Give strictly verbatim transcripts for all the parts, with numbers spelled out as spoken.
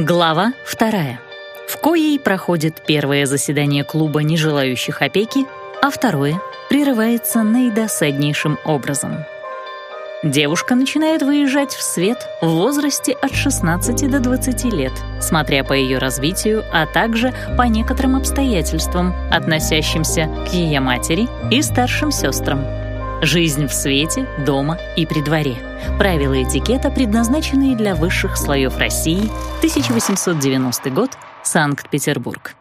Глава вторая, в коей проходит первое заседание клуба нежелающих опеки, а второе прерывается наидосаднейшим образом. Девушка начинает выезжать в свет в возрасте от шестнадцати до двадцати лет, смотря по ее развитию, а также по некоторым обстоятельствам, относящимся к ее матери и старшим сестрам. Жизнь в свете, дома и при дворе. Правила этикета, предназначенные для высших слоев России, тысяча восемьсот девяностый год, Санкт-Петербург.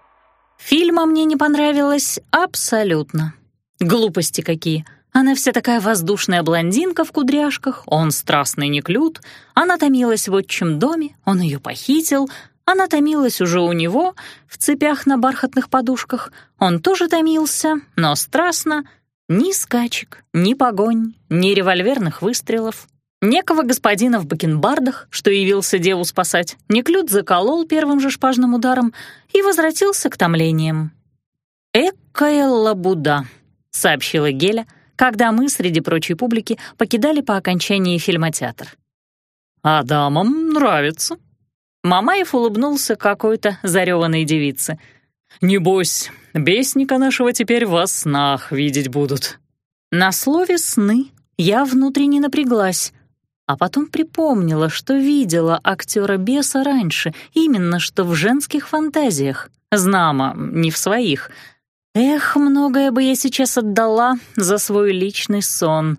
Фильма мне не понравилось абсолютно. Глупости какие. Она вся такая воздушная блондинка в кудряшках, он страстный неклюд, она томилась в отчим доме, он ее похитил, она томилась уже у него в цепях на бархатных подушках, он тоже томился, но страстно. Ни скачек, ни погонь, ни револьверных выстрелов, некого господина в бакенбардах, что явился деву спасать, неклюд заколол первым же шпажным ударом и возвратился к томлениям. «Экая лабуда», — сообщила Геля, когда мы среди прочей публики покидали по окончании фильмотеатр. «А дамам нравится». Мамаев улыбнулся какой-то зареванной девице. «Небось, бесника нашего теперь во снах видеть будут». На слове «сны» я внутренне напряглась, а потом припомнила, что видела актера-беса раньше, именно что в женских фантазиях, знамо, не в своих. Эх, многое бы я сейчас отдала за свой личный сон.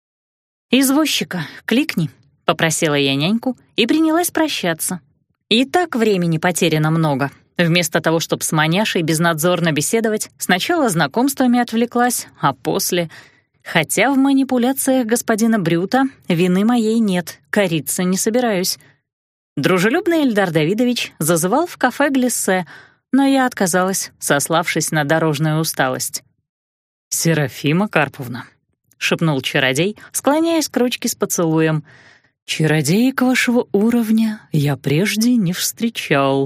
«Извозчика, кликни», — попросила я няньку и принялась прощаться. И так времени потеряно много. Вместо того, чтобы с маняшей безнадзорно беседовать, сначала знакомствами отвлеклась, а после... Хотя в манипуляциях господина Брюта вины моей нет, кориться не собираюсь. Дружелюбный Эльдар Давидович зазывал в кафе «Глиссе», но я отказалась, сославшись на дорожную усталость. «Серафима Карповна», — шепнул чародей, склоняясь к ручке с поцелуем, «чародеек вашего уровня я прежде не встречал».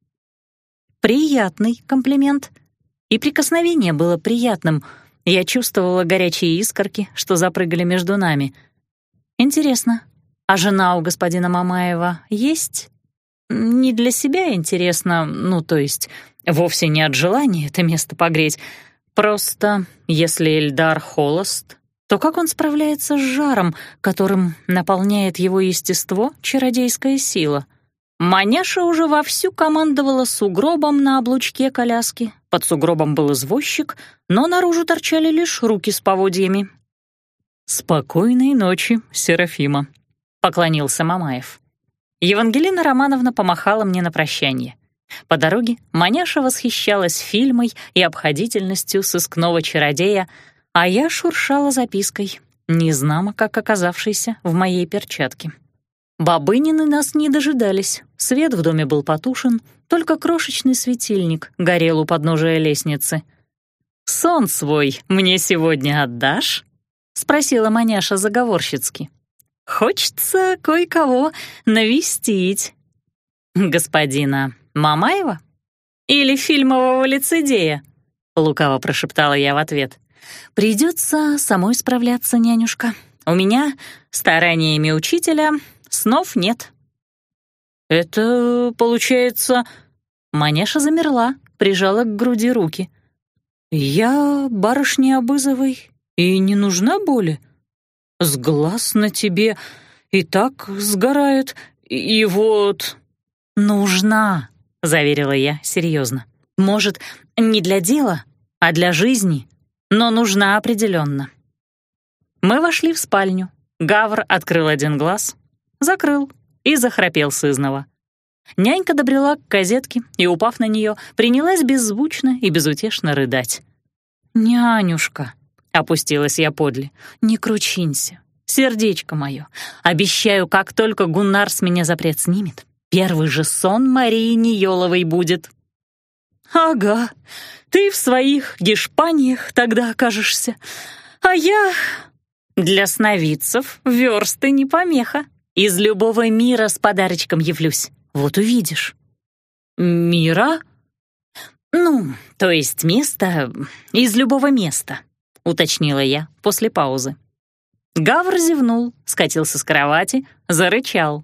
Приятный комплимент. И прикосновение было приятным. Я чувствовала горячие искорки, что запрыгали между нами. Интересно, а жена у господина Мамаева есть? Не для себя интересно, ну, то есть, вовсе не от желания это место погреть. Просто, если Эльдар холост, то как он справляется с жаром, которым наполняет его естество чародейская сила? Маняша уже вовсю командовала сугробом на облучке коляски. Под сугробом был извозчик, но наружу торчали лишь руки с поводьями. «Спокойной ночи, Серафима», — поклонился Мамаев. Евангелина Романовна помахала мне на прощание. По дороге Маняша восхищалась фильмой и обходительностью сыскного чародея, а я шуршала запиской, незнамо как оказавшейся в моей перчатке. Бабынины нас не дожидались, свет в доме был потушен, только крошечный светильник горел у подножия лестницы. «Сон свой мне сегодня отдашь?» — спросила Маняша заговорщицки. «Хочется кое-кого навестить». «Господина Мамаева? Или фильмового лицедея?» — лукаво прошептала я в ответ. «Придется самой справляться, нянюшка. У меня стараниями учителя снов нет». «Это, получается...» Маняша замерла, прижала к груди руки. «Я барышня Абызовой и не нужна боли? С глаз на тебе и так сгорает, и вот...» «Нужна», — заверила я серьезно. «Может, не для дела, а для жизни, но нужна определенно». Мы вошли в спальню. Гавр открыл один глаз, закрыл и захрапел сызнова. Нянька добрела к козетке и, упав на нее, принялась беззвучно и безутешно рыдать. «Нянюшка», — опустилась я подле, — «не кручинься, сердечко мое. Обещаю, как только Гуннар с меня запрет снимет, первый же сон Марии Ниеловой будет». «Ага, ты в своих гешпаниях тогда окажешься, а я...» «Для сновидцев версты не помеха. Из любого мира с подарочком явлюсь. Вот увидишь». «Мира?» «Ну, то есть место из любого места», — уточнила я после паузы. Гавр зевнул, скатился с кровати, зарычал.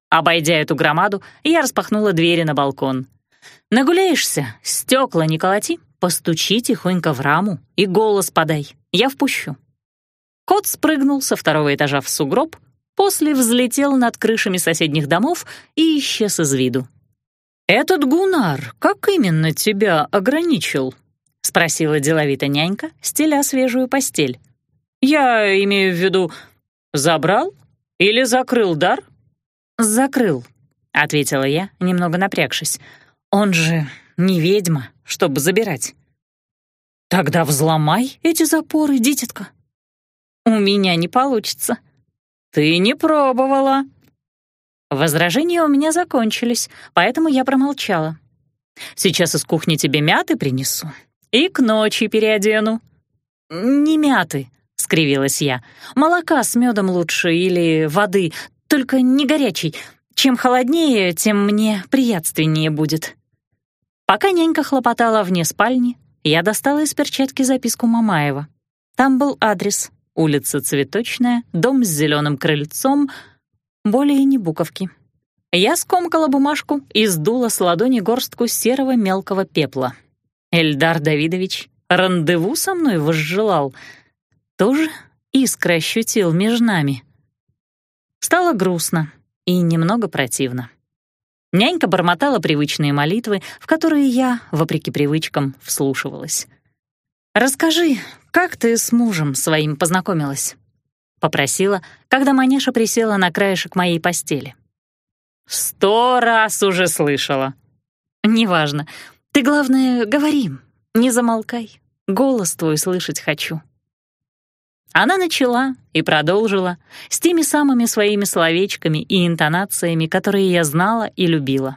Обойдя эту громаду, я распахнула двери на балкон. «Нагуляешься, стекла не колоти, постучи тихонько в раму и голос подай, я впущу». Кот спрыгнул со второго этажа в сугроб, после взлетел над крышами соседних домов и исчез из виду. «Этот Гунар как именно тебя ограничил?» — спросила деловито нянька, стеля свежую постель. «Я имею в виду, забрал или закрыл дар?» «Закрыл», — ответила я, немного напрягшись. «Он же не ведьма, чтобы забирать». «Тогда взломай эти запоры, дитятка». «У меня не получится». «Ты не пробовала». Возражения у меня закончились, поэтому я промолчала. «Сейчас из кухни тебе мяты принесу и к ночи переодену». «Не мяты», — скривилась я. «Молока с медом лучше или воды, только не горячей. Чем холоднее, тем мне приятственнее будет». Пока нянька хлопотала вне спальни, я достала из перчатки записку Мамаева. Там был адрес: улица Цветочная, дом с зеленым крыльцом, более ни буковки. Я скомкала бумажку и сдула с ладони горстку серого мелкого пепла. Эльдар Давидович рандеву со мной возжелал. Тоже искра ощутил между нами. Стало грустно и немного противно. Нянька бормотала привычные молитвы, в которые я, вопреки привычкам, вслушивалась. «Расскажи, как ты с мужем своим познакомилась?» — попросила, когда Маняша присела на краешек моей постели. «Сто раз уже слышала». «Неважно. Ты, главное, говори, не замолкай. Голос твой слышать хочу». Она начала и продолжила с теми самыми своими словечками и интонациями, которые я знала и любила.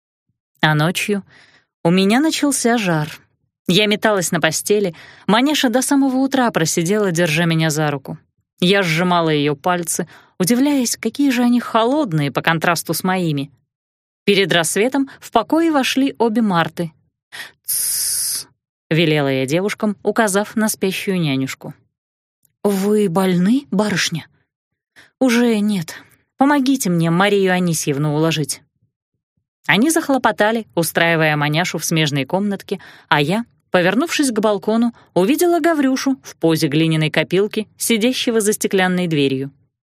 А ночью у меня начался жар. Я металась на постели, Маняша до самого утра просидела, держа меня за руку. Я сжимала ее пальцы, удивляясь, какие же они холодные по контрасту с моими. Перед рассветом в покое вошли обе Марты. «Тссс», — велела я девушкам, указав на спящую нянюшку. «Вы больны, барышня?» «Уже нет. Помогите мне Марию Анисьевну уложить». Они захлопотали, устраивая Маняшу в смежной комнатке, а я, повернувшись к балкону, увидела Гаврюшу в позе глиняной копилки, сидящего за стеклянной дверью.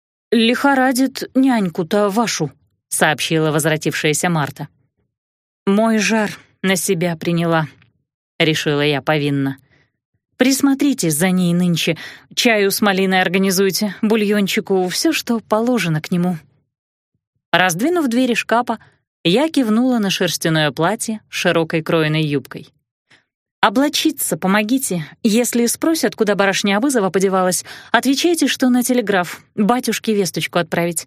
«Лихорадит няньку-то вашу», — сообщила возвратившаяся Марта. «Мой жар на себя приняла», — решила я повинно. «Присмотрите за ней нынче, чаю с малиной организуйте, бульончику, все, что положено к нему». Раздвинув двери шкафа, я кивнула на шерстяное платье с широкой кроенной юбкой. «Облачиться помогите. Если спросят, куда барышня Абызова подевалась, отвечайте, что на телеграф, батюшке весточку отправить».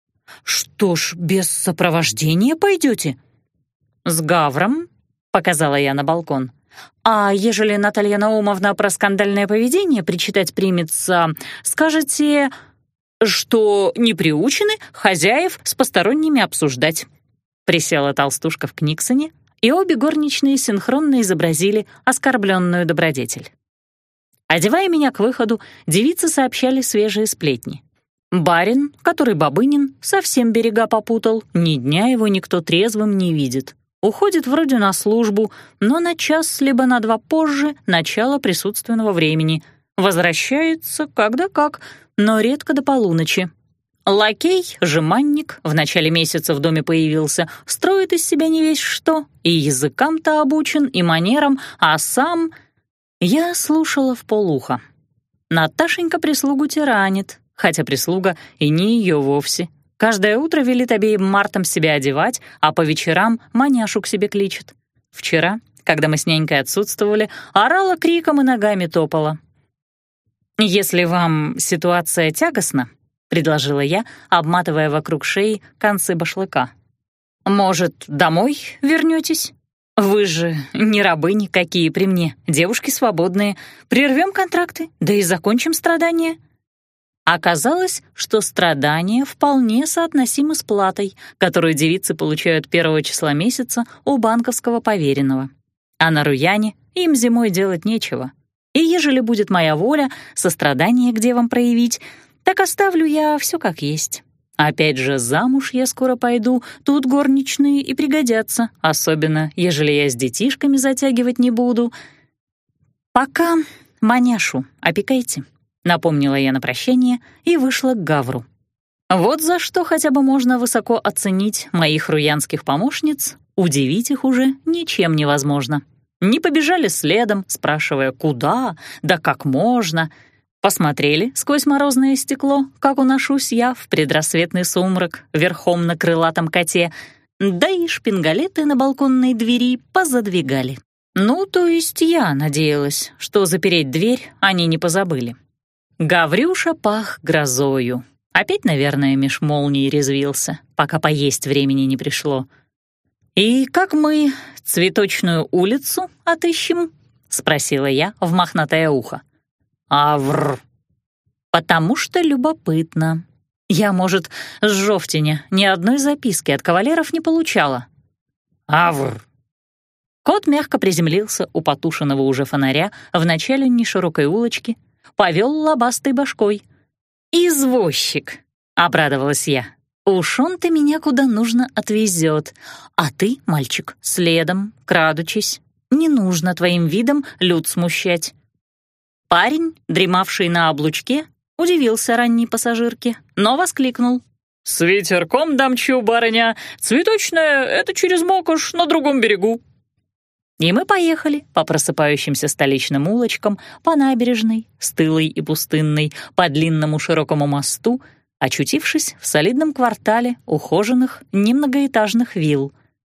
«Что ж, без сопровождения пойдете?» «С Гавром», — показала я на балкон. «А ежели Наталья Наумовна про скандальное поведение причитать примется, скажете, что не приучены хозяев с посторонними обсуждать». Присела толстушка в книгсоне, и обе горничные синхронно изобразили оскорбленную добродетель. Одевая меня к выходу, девицы сообщали свежие сплетни. Барин, который Бабынин, совсем берега попутал, ни дня его никто трезвым не видит. Уходит вроде на службу, но на час либо на два позже начала присутственного времени. Возвращается когда как, но редко до полуночи. Лакей, жеманник, в начале месяца в доме появился, строит из себя не весь что, и языкам-то обучен, и манерам, а сам... Я слушала вполуха. Наташенька прислугу тиранит, хотя прислуга и не ее вовсе. Каждое утро велит обеим Мартам себя одевать, а по вечерам Маняшу к себе кличет. Вчера, когда мы с нянькой отсутствовали, орала криком и ногами топала. «Если вам ситуация тягостна, — предложила я, обматывая вокруг шеи концы башлыка, — может, домой вернетесь? Вы же не рабы никакие при мне, девушки свободные. Прервем контракты, да и закончим страдания». Оказалось, что страдания вполне соотносимы с платой, которую девицы получают первого числа месяца у банковского поверенного. А на Руяне им зимой делать нечего. И ежели будет моя воля, сострадание к девам проявить, так оставлю я все как есть. Опять же, замуж я скоро пойду, тут горничные и пригодятся, особенно, ежели я с детишками затягивать не буду. Пока маняшу опекайте, напомнила я на прощание и вышла к Гавру. Вот за что хотя бы можно высоко оценить моих руянских помощниц, удивить их уже ничем невозможно. Не побежали следом, спрашивая, куда, да как можно. Посмотрели сквозь морозное стекло, как уношусь я в предрассветный сумрак верхом на крылатом коте, да и шпингалеты на балконной двери позадвигали. Ну, то есть я надеялась, что запереть дверь они не позабыли. Гаврюша пах грозою. Опять, наверное, меж молний резвился, пока поесть времени не пришло. «И как мы Цветочную улицу отыщем?» — спросила я в мохнатое ухо. «Авр!» «Потому что любопытно. Я, может, с Жовтиня ни одной записки от кавалеров не получала». «Авр!» Кот мягко приземлился у потушенного уже фонаря в начале неширокой улочки, повел лобастой башкой. «Извозчик!» — обрадовалась я. «Уж он-то меня куда нужно отвезет, а ты, мальчик, следом, крадучись. Не нужно твоим видом люд смущать». Парень, дремавший на облучке, удивился ранней пассажирке, но воскликнул. «С ветерком дамчу, барыня, Цветочная — это через Мокош на другом берегу». И мы поехали по просыпающимся столичным улочкам, по набережной, стылой и пустынной, по длинному широкому мосту, очутившись в солидном квартале ухоженных немногоэтажных вилл.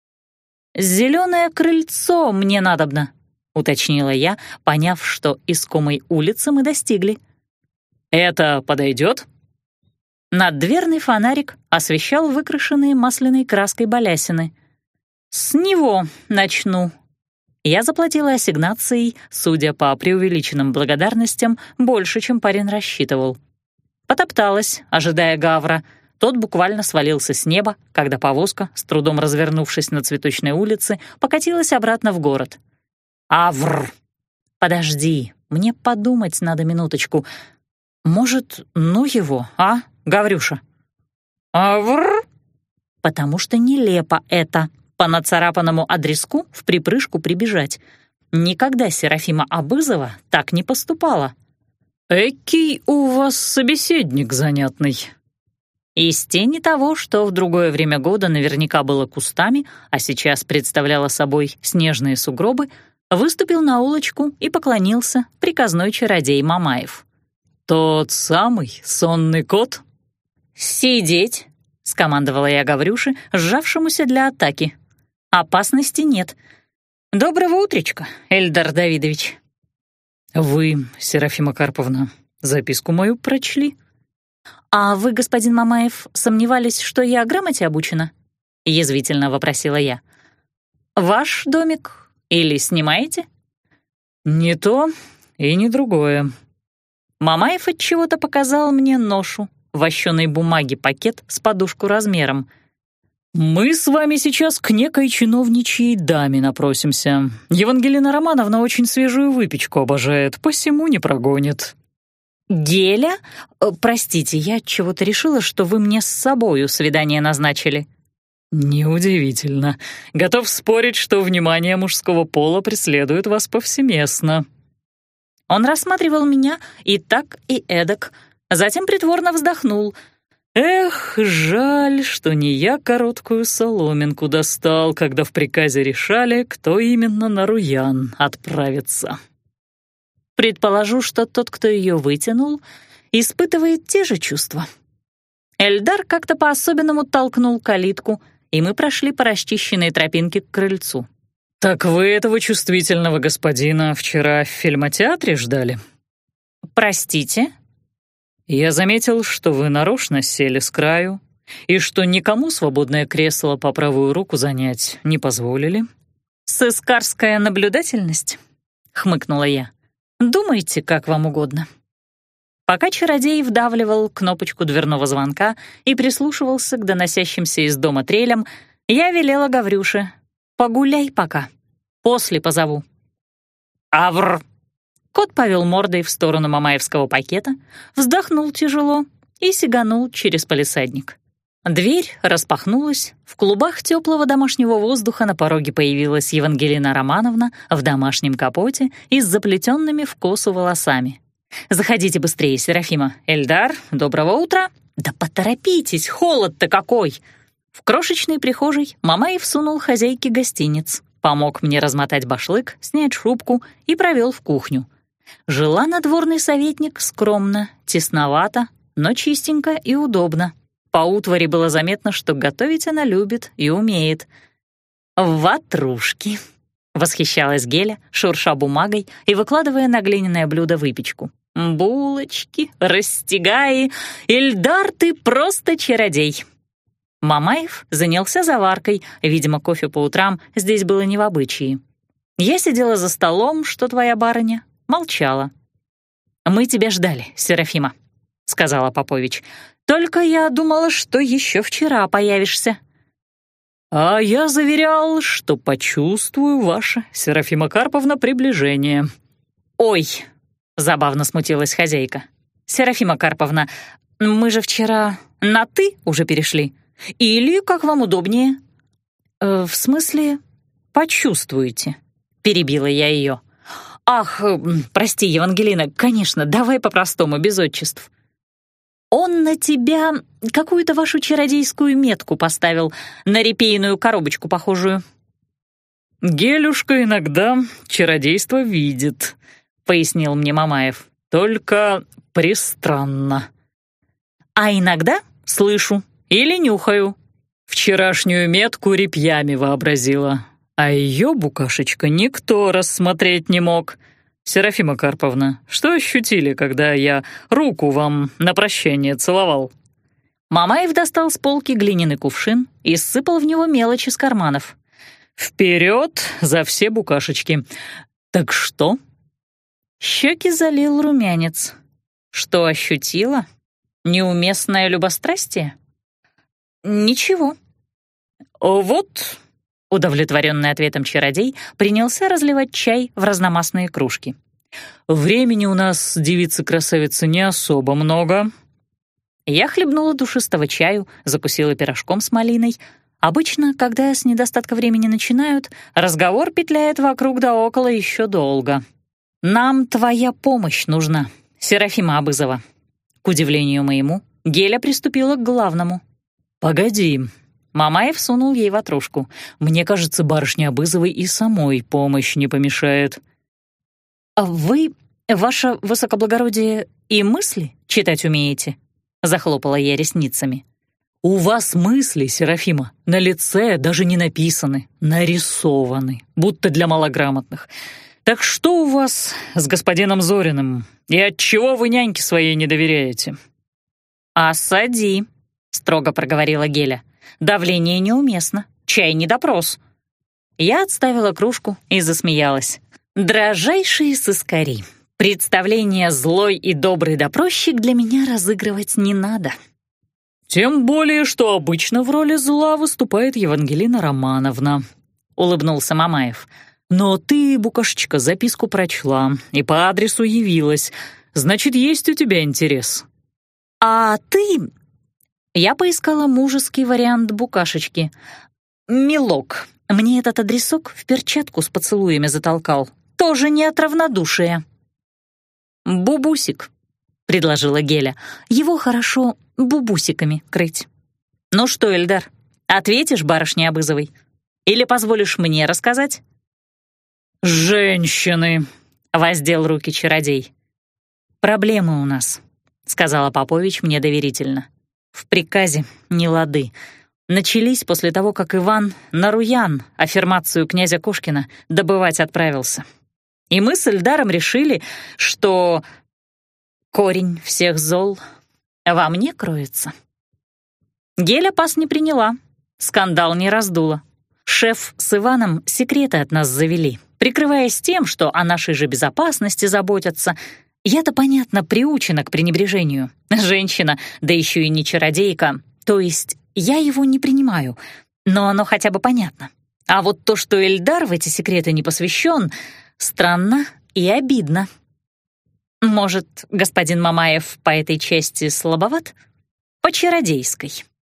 «Зеленое крыльцо мне надобно», — уточнила я, поняв, что искомой улицы мы достигли. «Это подойдет?» Наддверный фонарик освещал выкрашенные масляной краской балясины. «С него начну». Я заплатила ассигнацией, судя по преувеличенным благодарностям, больше, чем парень рассчитывал. Потопталась, ожидая Гавра. Тот буквально свалился с неба, когда повозка, с трудом развернувшись на Цветочной улице, покатилась обратно в город. «Авр! Подожди, мне подумать надо минуточку. Может, ну его, а, Гаврюша?» «Авр!» «Потому что нелепо это, по нацарапанному адреску в припрыжку прибежать. Никогда Серафима Абызова так не поступала». «Экий у вас собеседник занятный». Из тени того, что в другое время года наверняка было кустами, а сейчас представляло собой снежные сугробы, выступил на улочку и поклонился приказной чародей Мамаев. «Тот самый сонный кот?» «Сидеть!» — скомандовала я Гаврюше, сжавшемуся для атаки. «Опасности нет. Доброго утречка, Эльдар Давидович». «Вы, Серафима Карповна, записку мою прочли?» «А вы, господин Мамаев, сомневались, что я грамоте обучена?» — язвительно вопросила я. «Ваш домик или снимаете?» «Не то и не другое». Мамаев отчего-то показал мне ношу, вощеной бумаги пакет с подушку размером. «Мы с вами сейчас к некой чиновничьей даме напросимся. Евангелина Романовна очень свежую выпечку обожает, посему не прогонит». «Геля? Простите, я чего-то решила, что вы мне с собою свидание назначили». «Неудивительно. Готов спорить, что внимание мужского пола преследует вас повсеместно». Он рассматривал меня и так, и эдак, затем притворно вздохнул. «Эх, жаль, что не я короткую соломинку достал, когда в приказе решали, кто именно на Руян отправится». Предположу, что тот, кто ее вытянул, испытывает те же чувства. Эльдар как-то по-особенному толкнул калитку, и мы прошли по расчищенной тропинке к крыльцу. «Так вы этого чувствительного господина вчера в фильмотеатре ждали?» «Простите?» «Я заметил, что вы нарочно сели с краю, и что никому свободное кресло по правую руку занять не позволили». «Сыскарская наблюдательность?» — хмыкнула я. «Думайте, как вам угодно». Пока чародей вдавливал кнопочку дверного звонка и прислушивался к доносящимся из дома трелям, я велела Гаврюше: «Погуляй пока, после позову». «Авр!» Кот повел мордой в сторону мамаевского пакета, вздохнул тяжело и сиганул через палисадник. Дверь распахнулась, в клубах теплого домашнего воздуха на пороге появилась Евангелина Романовна в домашнем капоте и с заплетенными в косу волосами. «Заходите быстрее, Серафима. Эльдар, доброго утра!» «Да поторопитесь, холод-то какой!» В крошечной прихожей Мамаев сунул хозяйке гостиниц, помог мне размотать башлык, снять шубку и провел в кухню. Жила надворный советник скромно, тесновато, но чистенько и удобно. По утвари было заметно, что готовить она любит и умеет. «Ватрушки!» — восхищалась Геля, шурша бумагой и выкладывая на глиняное блюдо выпечку. «Булочки, растягаи! Ильдар, ты просто чародей!» Мамаев занялся заваркой, видимо, кофе по утрам здесь было не в обычае. Я сидела за столом, что твоя барыня, молчала. «Мы тебя ждали, Серафима», — сказала Попович. «Только я думала, что еще вчера появишься». «А я заверял, что почувствую ваше, Серафима Карповна, приближение». «Ой», — забавно смутилась хозяйка. «Серафима Карповна, мы же вчера на «ты» уже перешли. Или как вам удобнее?» «Э, «В смысле, почувствуете?» — перебила я ее. «Ах, прости, Евангелина, конечно, давай по-простому, без отчеств». «Он на тебя какую-то вашу чародейскую метку поставил, на репейную коробочку похожую». «Гелюшка иногда чародейство видит», — пояснил мне Мамаев. «Только пристранно». «А иногда слышу или нюхаю». Вчерашнюю метку репьями вообразила, а ее, букашечка, никто рассмотреть не мог. Серафима Карповна, что ощутили, когда я руку вам на прощание целовал?» Мамаев достал с полки глиняный кувшин и сыпал в него мелочь из карманов. «Вперед за все букашечки! Так что?» Щеки залил румянец. Что ощутила? Неуместное любострастие? Ничего. «Вот», — удовлетворенный ответом чародей принялся разливать чай в разномастные кружки. «Времени у нас, девицы-красавицы, не особо много». Я хлебнула душистого чаю, закусила пирожком с малиной. Обычно, когда с недостатка времени начинают, разговор петляет вокруг да около еще долго. «Нам твоя помощь нужна, Серафима Абызова». К удивлению моему, Геля приступила к главному. «Погоди». Мамаев сунул ей ватрушку. «Мне кажется, барышне Абызовой и самой помощь не помешает». «А вы, ваше высокоблагородие, и мысли читать умеете?» Захлопала я ресницами. «У вас мысли, Серафима, на лице даже не написаны, нарисованы, будто для малограмотных. Так что у вас с господином Зориным? И отчего вы няньке своей не доверяете?» «Осади», — строго проговорила Геля. «Давление неуместно, чай не допрос». Я отставила кружку и засмеялась. «Дрожайшие сыскари, представление злой и добрый допросчик для меня разыгрывать не надо». «Тем более, что обычно в роли зла выступает Евангелина Романовна», — улыбнулся Мамаев. «Но ты, букашечка, записку прочла и по адресу явилась. Значит, есть у тебя интерес». «А ты...» Я поискала мужеский вариант букашечки. «Милок, мне этот адресок в перчатку с поцелуями затолкал. Тоже не от равнодушия». «Бубусик», — предложила Геля. «Его хорошо бубусиками крыть». «Ну что, Эльдар, ответишь барышне Абызовой? Или позволишь мне рассказать?» «Женщины!» — воздел руки чародей. «Проблемы у нас», — сказала Попович мне доверительно. «В приказе не лады. Начались после того, как Иван на Руян аффирмацию князя Кошкина добывать отправился. И мы с Эльдаром решили, что корень всех зол во мне кроется». Геля пас не приняла, скандал не раздула. Шеф с Иваном секреты от нас завели, прикрываясь тем, что о нашей же безопасности заботятся. Я-то, понятно, приучена к пренебрежению. Женщина, да еще и не чародейка. То есть я его не принимаю, но оно хотя бы понятно. А вот то, что Эльдар в эти секреты не посвящен, странно и обидно. Может, господин Мамаев по этой части слабоват? По чародейской.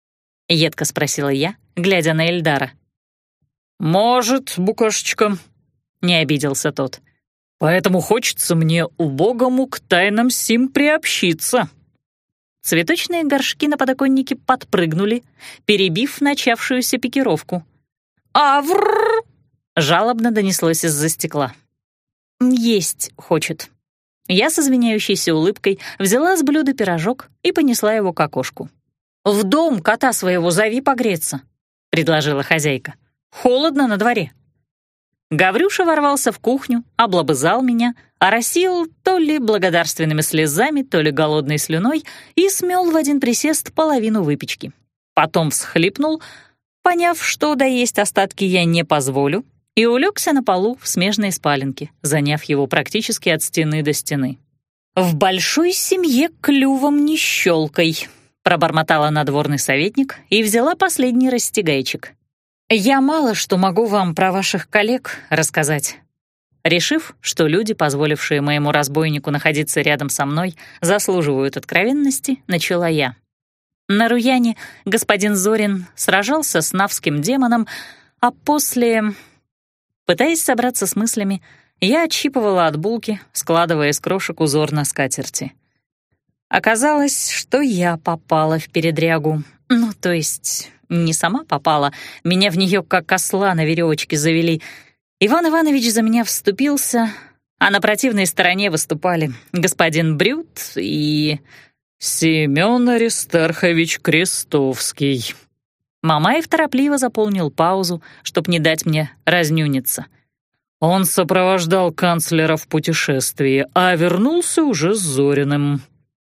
— едко спросила я, глядя на Эльдара. «Может, букашечка», — не обиделся тот. «Поэтому хочется мне убогому к тайнам сим приобщиться». Цветочные горшки на подоконнике подпрыгнули, перебив начавшуюся пикировку. «Аврррр!» — жалобно донеслось из-за стекла. «Есть хочет». Я с извиняющейся улыбкой взяла с блюда пирожок и понесла его к окошку. «В дом кота своего зови погреться», — предложила хозяйка. «Холодно на дворе». Гаврюша ворвался в кухню, облобызал меня, оросил то ли благодарственными слезами, то ли голодной слюной и смел в один присест половину выпечки. Потом всхлипнул, поняв, что доесть остатки я не позволю, и улегся на полу в смежной спаленке, заняв его практически от стены до стены. «В большой семье клювом не щелкай», — пробормотала надворный советник и взяла последний растягайчик. «Я мало что могу вам про ваших коллег рассказать». Решив, что люди, позволившие моему разбойнику находиться рядом со мной, заслуживают откровенности, начала я. На Руяне господин Зорин сражался с навским демоном, а после... Пытаясь собраться с мыслями, я отщипывала от булки, складывая из крошек узор на скатерти. Оказалось, что я попала в передрягу. Ну, то есть... Не сама попала, меня в нее как осла на веревочке завели. Иван Иванович за меня вступился, а на противной стороне выступали господин Брют и... Семен Аристархович Крестовский. Мамаев торопливо заполнил паузу, чтоб не дать мне разнюниться. Он сопровождал канцлера в путешествии, а вернулся уже с Зориным.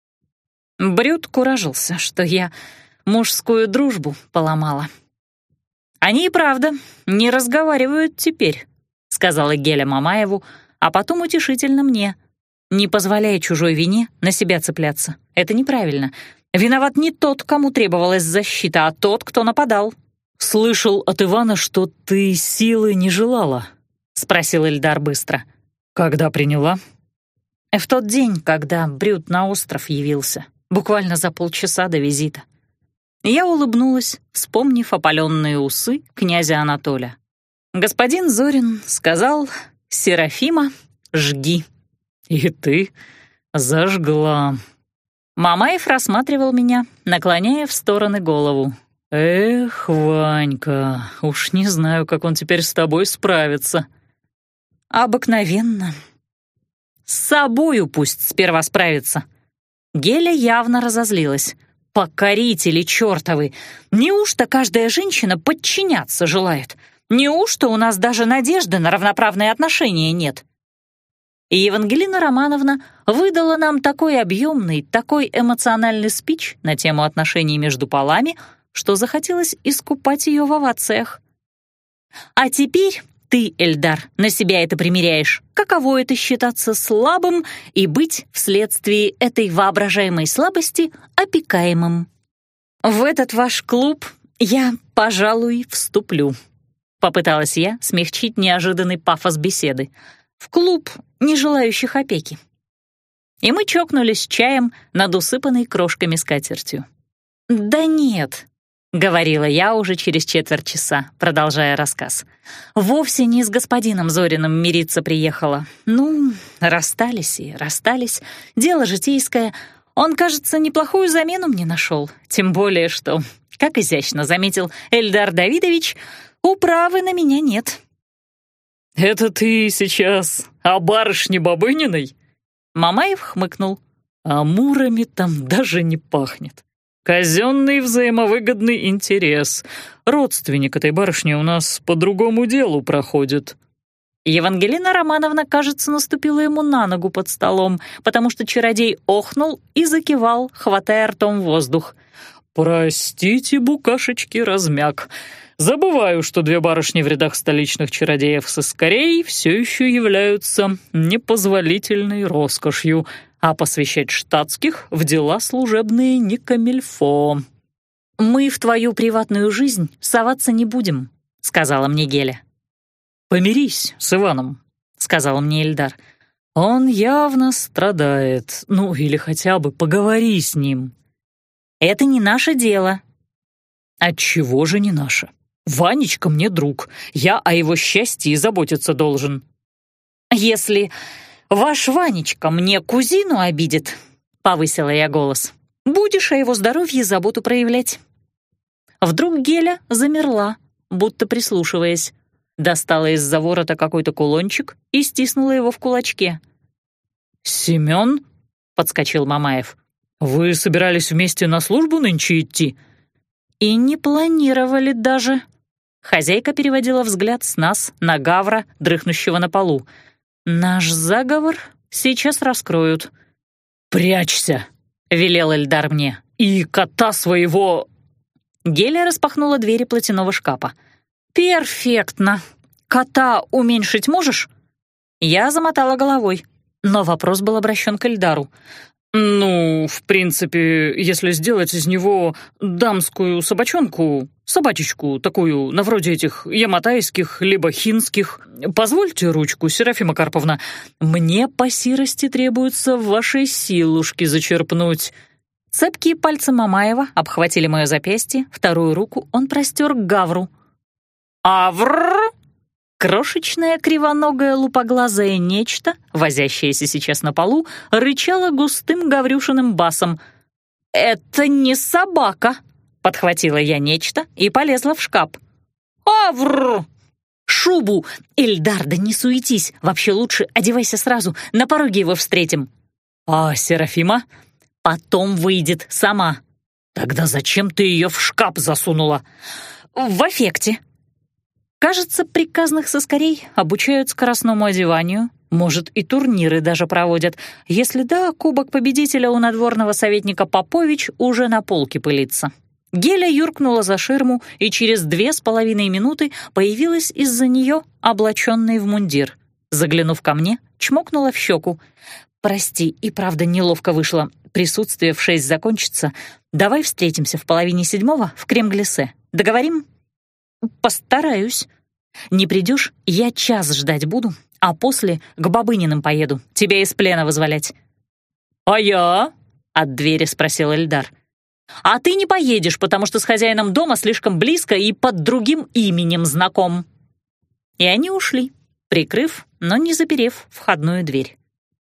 Брют куражился, что я... мужскую дружбу поломала. «Они и правда не разговаривают теперь», — сказала Геля Мамаеву, а потом утешительно мне. «Не позволяй чужой вине на себя цепляться. Это неправильно. Виноват не тот, кому требовалась защита, а тот, кто нападал». «Слышал от Ивана, что ты силы не желала», — спросил Эльдар быстро. «Когда приняла?» «В тот день, когда Брют на остров явился, буквально за полчаса до визита». Я улыбнулась, вспомнив опаленные усы князя Анатоля. Господин Зорин сказал: «Серафима, жги». «И ты зажгла». Мамаев рассматривал меня, наклоняя в стороны голову. «Эх, Ванька, уж не знаю, как он теперь с тобой справится». «Обыкновенно. С собою пусть сперва справится». Геля явно разозлилась. «Покорители чертовы! Неужто каждая женщина подчиняться желает? Неужто у нас даже надежды на равноправные отношения нет?» И Евангелина Романовна выдала нам такой объемный, такой эмоциональный спич на тему отношений между полами, что захотелось искупать ее в овациях. «А теперь ты, Эльдар, на себя это примеряешь. Каково это считаться слабым и быть вследствие этой воображаемой слабости опекаемым? В этот ваш клуб я, пожалуй, вступлю». Попыталась я смягчить неожиданный пафос беседы. «В клуб не желающих опеки». И мы чокнулись чаем над усыпанной крошками скатертью. «Да нет», — говорила я уже через четверть часа, продолжая рассказ. «Вовсе не с господином Зориным мириться приехала. Ну, расстались и расстались. Дело житейское. Он, кажется, неплохую замену мне нашел. Тем более, что, как изящно заметил Эльдар Давидович, управы на меня нет». «Это ты сейчас о барышне Бабыниной?» Мамаев хмыкнул. «Амурами там даже не пахнет. Казенный взаимовыгодный интерес. Родственник этой барышни у нас по другому делу проходит». Евангелина Романовна, кажется, наступила ему на ногу под столом, потому что чародей охнул и закивал, хватая ртом воздух. «Простите, букашечки, размяк. Забываю, что две барышни в рядах столичных чародеев-сыскарей все еще являются непозволительной роскошью, а посвящать штатских в дела служебные не камильфо». «Мы в твою приватную жизнь соваться не будем», — сказала мне Геля. «Помирись с Иваном», — сказал мне Эльдар. «Он явно страдает, ну или хотя бы поговори с ним». «Это не наше дело». Отчего же не наша? Ванечка мне друг, я о его счастье заботиться должен. Если ваш Ванечка мне кузину обидит, повысила я голос, будешь о его здоровье заботу проявлять. Вдруг Геля замерла, будто прислушиваясь, достала из-за ворота какой-то кулончик и стиснула его в кулачке. «Семен?» — подскочил Мамаев. «Вы собирались вместе на службу нынче идти?» «И не планировали даже». Хозяйка переводила взгляд с нас на Гавра, дрыхнущего на полу. «Наш заговор сейчас раскроют». «Прячься!» — велел Эльдар мне. «И кота своего...» Геля распахнула двери платяного шкафа. «Перфектно! Кота уменьшить можешь?» Я замотала головой, но вопрос был обращен к Эльдару. «Ну, в принципе, если сделать из него дамскую собачонку, собачечку такую, на вроде этих яматайских либо хинских, позвольте ручку, Серафима Карповна, мне по сирости требуется вашей силушки зачерпнуть». Цепкие пальцы Мамаева обхватили мое запястье, вторую руку он простер к Гавру. «Аврррр!» Крошечное кривоногое лупоглазое нечто, возящееся сейчас на полу, рычало густым гаврюшиным басом. «Это не собака!» — подхватила я нечто и полезла в шкаф. «Аврррр!» «Шубу! Эльдар, да не суетись! Вообще лучше одевайся сразу, на пороге его встретим!» «А Серафима?» «Потом выйдет сама». «Тогда зачем ты ее в шкаф засунула?» «В аффекте». Кажется, приказных соскорей обучают скоростному одеванию, может, и турниры даже проводят. Если да, кубок победителя у надворного советника Попович уже на полке пылится. Геля юркнула за ширму и через две с половиной минуты появилась из-за нее, облаченной в мундир. Заглянув ко мне, чмокнула в щеку. «Прости, и правда неловко вышло. Присутствие в шесть закончится. Давай встретимся в половине седьмого в Крем-Глиссе. Договорим?» «Постараюсь. Не придешь, я час ждать буду, а после к Бабыниным поеду, тебя из плена вызволять». «А я?» — от двери спросил Эльдар. «А ты не поедешь, потому что с хозяином дома слишком близко и под другим именем знаком». И они ушли, прикрыв, но не заперев входную дверь.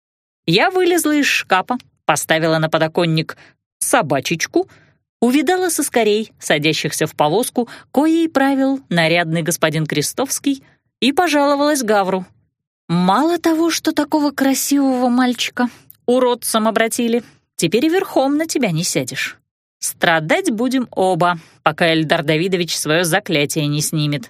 Я вылезла из шкафа, поставила на подоконник собачечку, увидала соскорей, садящихся в повозку, коей правил нарядный господин Крестовский, и пожаловалась Гавру. «Мало того, что такого красивого мальчика уродцем обратили, теперь и верхом на тебя не сядешь. Страдать будем оба, пока Эльдар Давидович свое заклятие не снимет».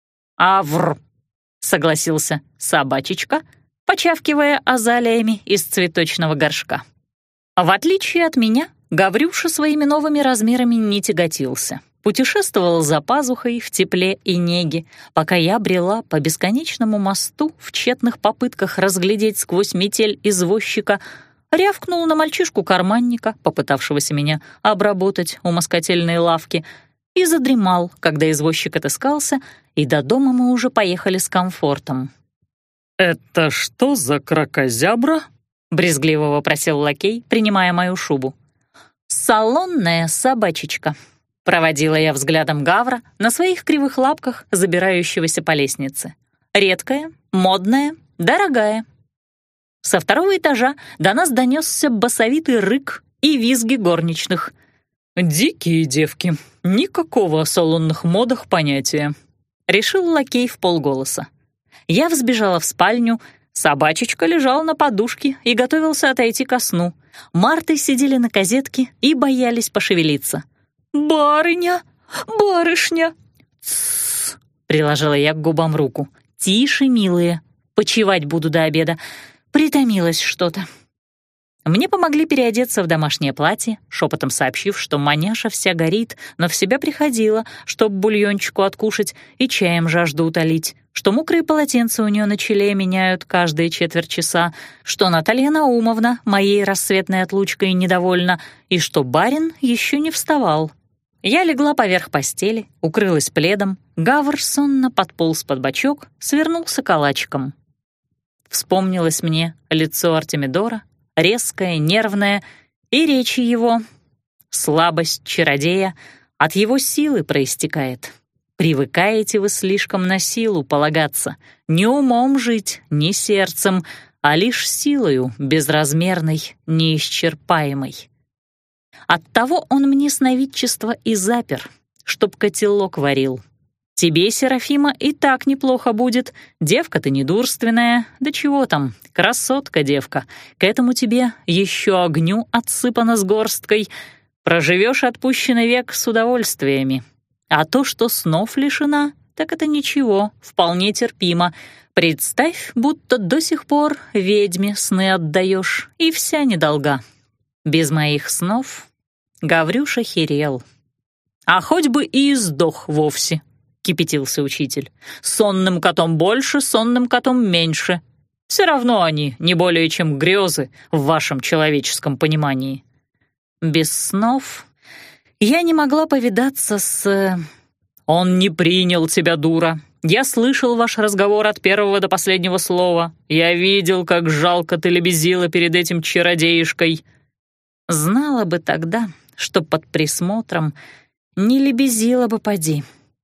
«Авр», — согласился собачечка, почавкивая азалиями из цветочного горшка. В отличие от меня, Гаврюша своими новыми размерами не тяготился. Путешествовал за пазухой в тепле и неге, пока я брела по бесконечному мосту в тщетных попытках разглядеть сквозь метель извозчика, рявкнул на мальчишку-карманника, попытавшегося меня обработать у москотельной лавки, и задремал, когда извозчик отыскался, и до дома мы уже поехали с комфортом. «Это что за кракозябра?» — брезгливо вопросил лакей, принимая мою шубу. «Салонная собачечка», — проводила я взглядом Гавра на своих кривых лапках, забирающегося по лестнице. «Редкая, модная, дорогая». Со второго этажа до нас донесся басовитый рык и визги горничных. «Дикие девки, никакого о салонных модах понятия», — решил лакей вполголоса. Я взбежала в спальню, собачечка лежал на подушке и готовился отойти ко сну. Марты сидели на козетке и боялись пошевелиться. «Барыня! Барышня!» «Тссс!» — приложила я к губам руку. «Тише, милые, почивать буду до обеда. Притомилось что-то». Мне помогли переодеться в домашнее платье, шепотом сообщив, что маняша вся горит, но в себя приходила, чтоб бульончику откушать и чаем жажду утолить, что мокрые полотенца у нее на челе меняют каждые четверть часа, что Наталья Наумовна моей рассветной отлучкой недовольна и что барин еще не вставал. Я легла поверх постели, укрылась пледом, Гавр сонно подполз под бочок, свернулся калачиком. Вспомнилось мне лицо Артемидора, резкое, нервное, и речи его, слабость чародея, от его силы проистекает. Привыкаете вы слишком на силу полагаться, не умом жить, не сердцем, а лишь силою безразмерной, неисчерпаемой. Оттого он мне сновидчество и запер, чтоб котелок варил. Тебе, Серафима, и так неплохо будет. Девка ты недурственная, да чего там, красотка девка. К этому тебе еще огню отсыпано с горсткой. Проживешь отпущенный век с удовольствиями. А то, что снов лишена, так это ничего, вполне терпимо. Представь, будто до сих пор ведьме сны отдаешь, и вся недолга. Без моих снов Гаврюша херел. А хоть бы и сдох вовсе, кипятился учитель. Сонным котом больше, сонным котом меньше. Все равно они не более чем грезы в вашем человеческом понимании. Без снов я не могла повидаться с... Он не принял тебя, дура. Я слышал ваш разговор от первого до последнего слова. Я видел, как жалко ты лебезила перед этим чародеишкой. Знала бы тогда, что под присмотром не лебезила бы поди.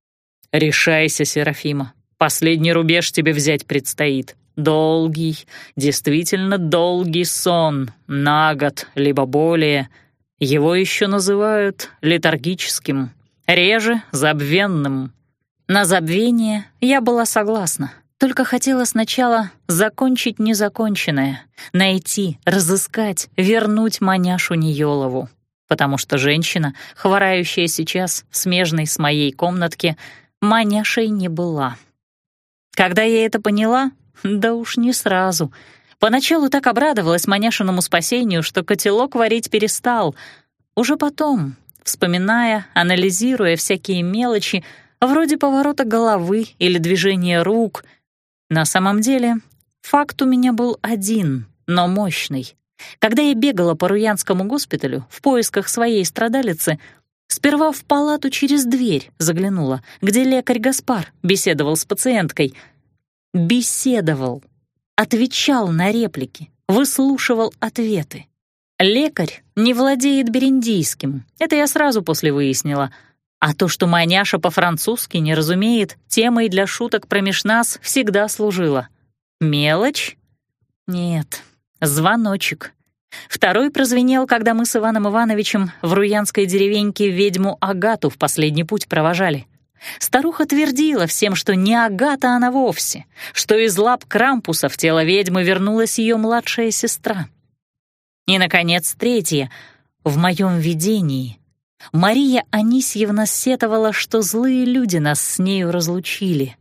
Решайся, Серафима. Последний рубеж тебе взять предстоит. Долгий, действительно долгий сон, на год, либо более. Его еще называют летаргическим, реже — забвенным. На забвение я была согласна, только хотела сначала закончить незаконченное, найти, разыскать, вернуть маняшу Ниёлову, потому что женщина, хворающая сейчас в смежной с моей комнатке, маняшей не была. Когда я это поняла, да уж не сразу — Поначалу так обрадовалась маняшиному спасению, что котелок варить перестал. Уже потом, вспоминая, анализируя всякие мелочи, вроде поворота головы или движения рук, на самом деле факт у меня был один, но мощный. Когда я бегала по Руянскому госпиталю в поисках своей страдалицы, сперва в палату через дверь заглянула, где лекарь Гаспар беседовал с пациенткой. Беседовал. Отвечал на реплики, выслушивал ответы. Лекарь не владеет бериндийским, это я сразу после выяснила. А то, что маняша по-французски не разумеет, темой для шуток промеж нас всегда служила. Мелочь? Нет, звоночек. Второй прозвенел, когда мы с Иваном Ивановичем в руянской деревеньке ведьму Агату в последний путь провожали. Старуха твердила всем, что не Агата она вовсе, что из лап Крампуса в тело ведьмы вернулась ее младшая сестра. И, наконец, третье. В моем видении Мария Анисьевна сетовала, что злые люди нас с нею разлучили.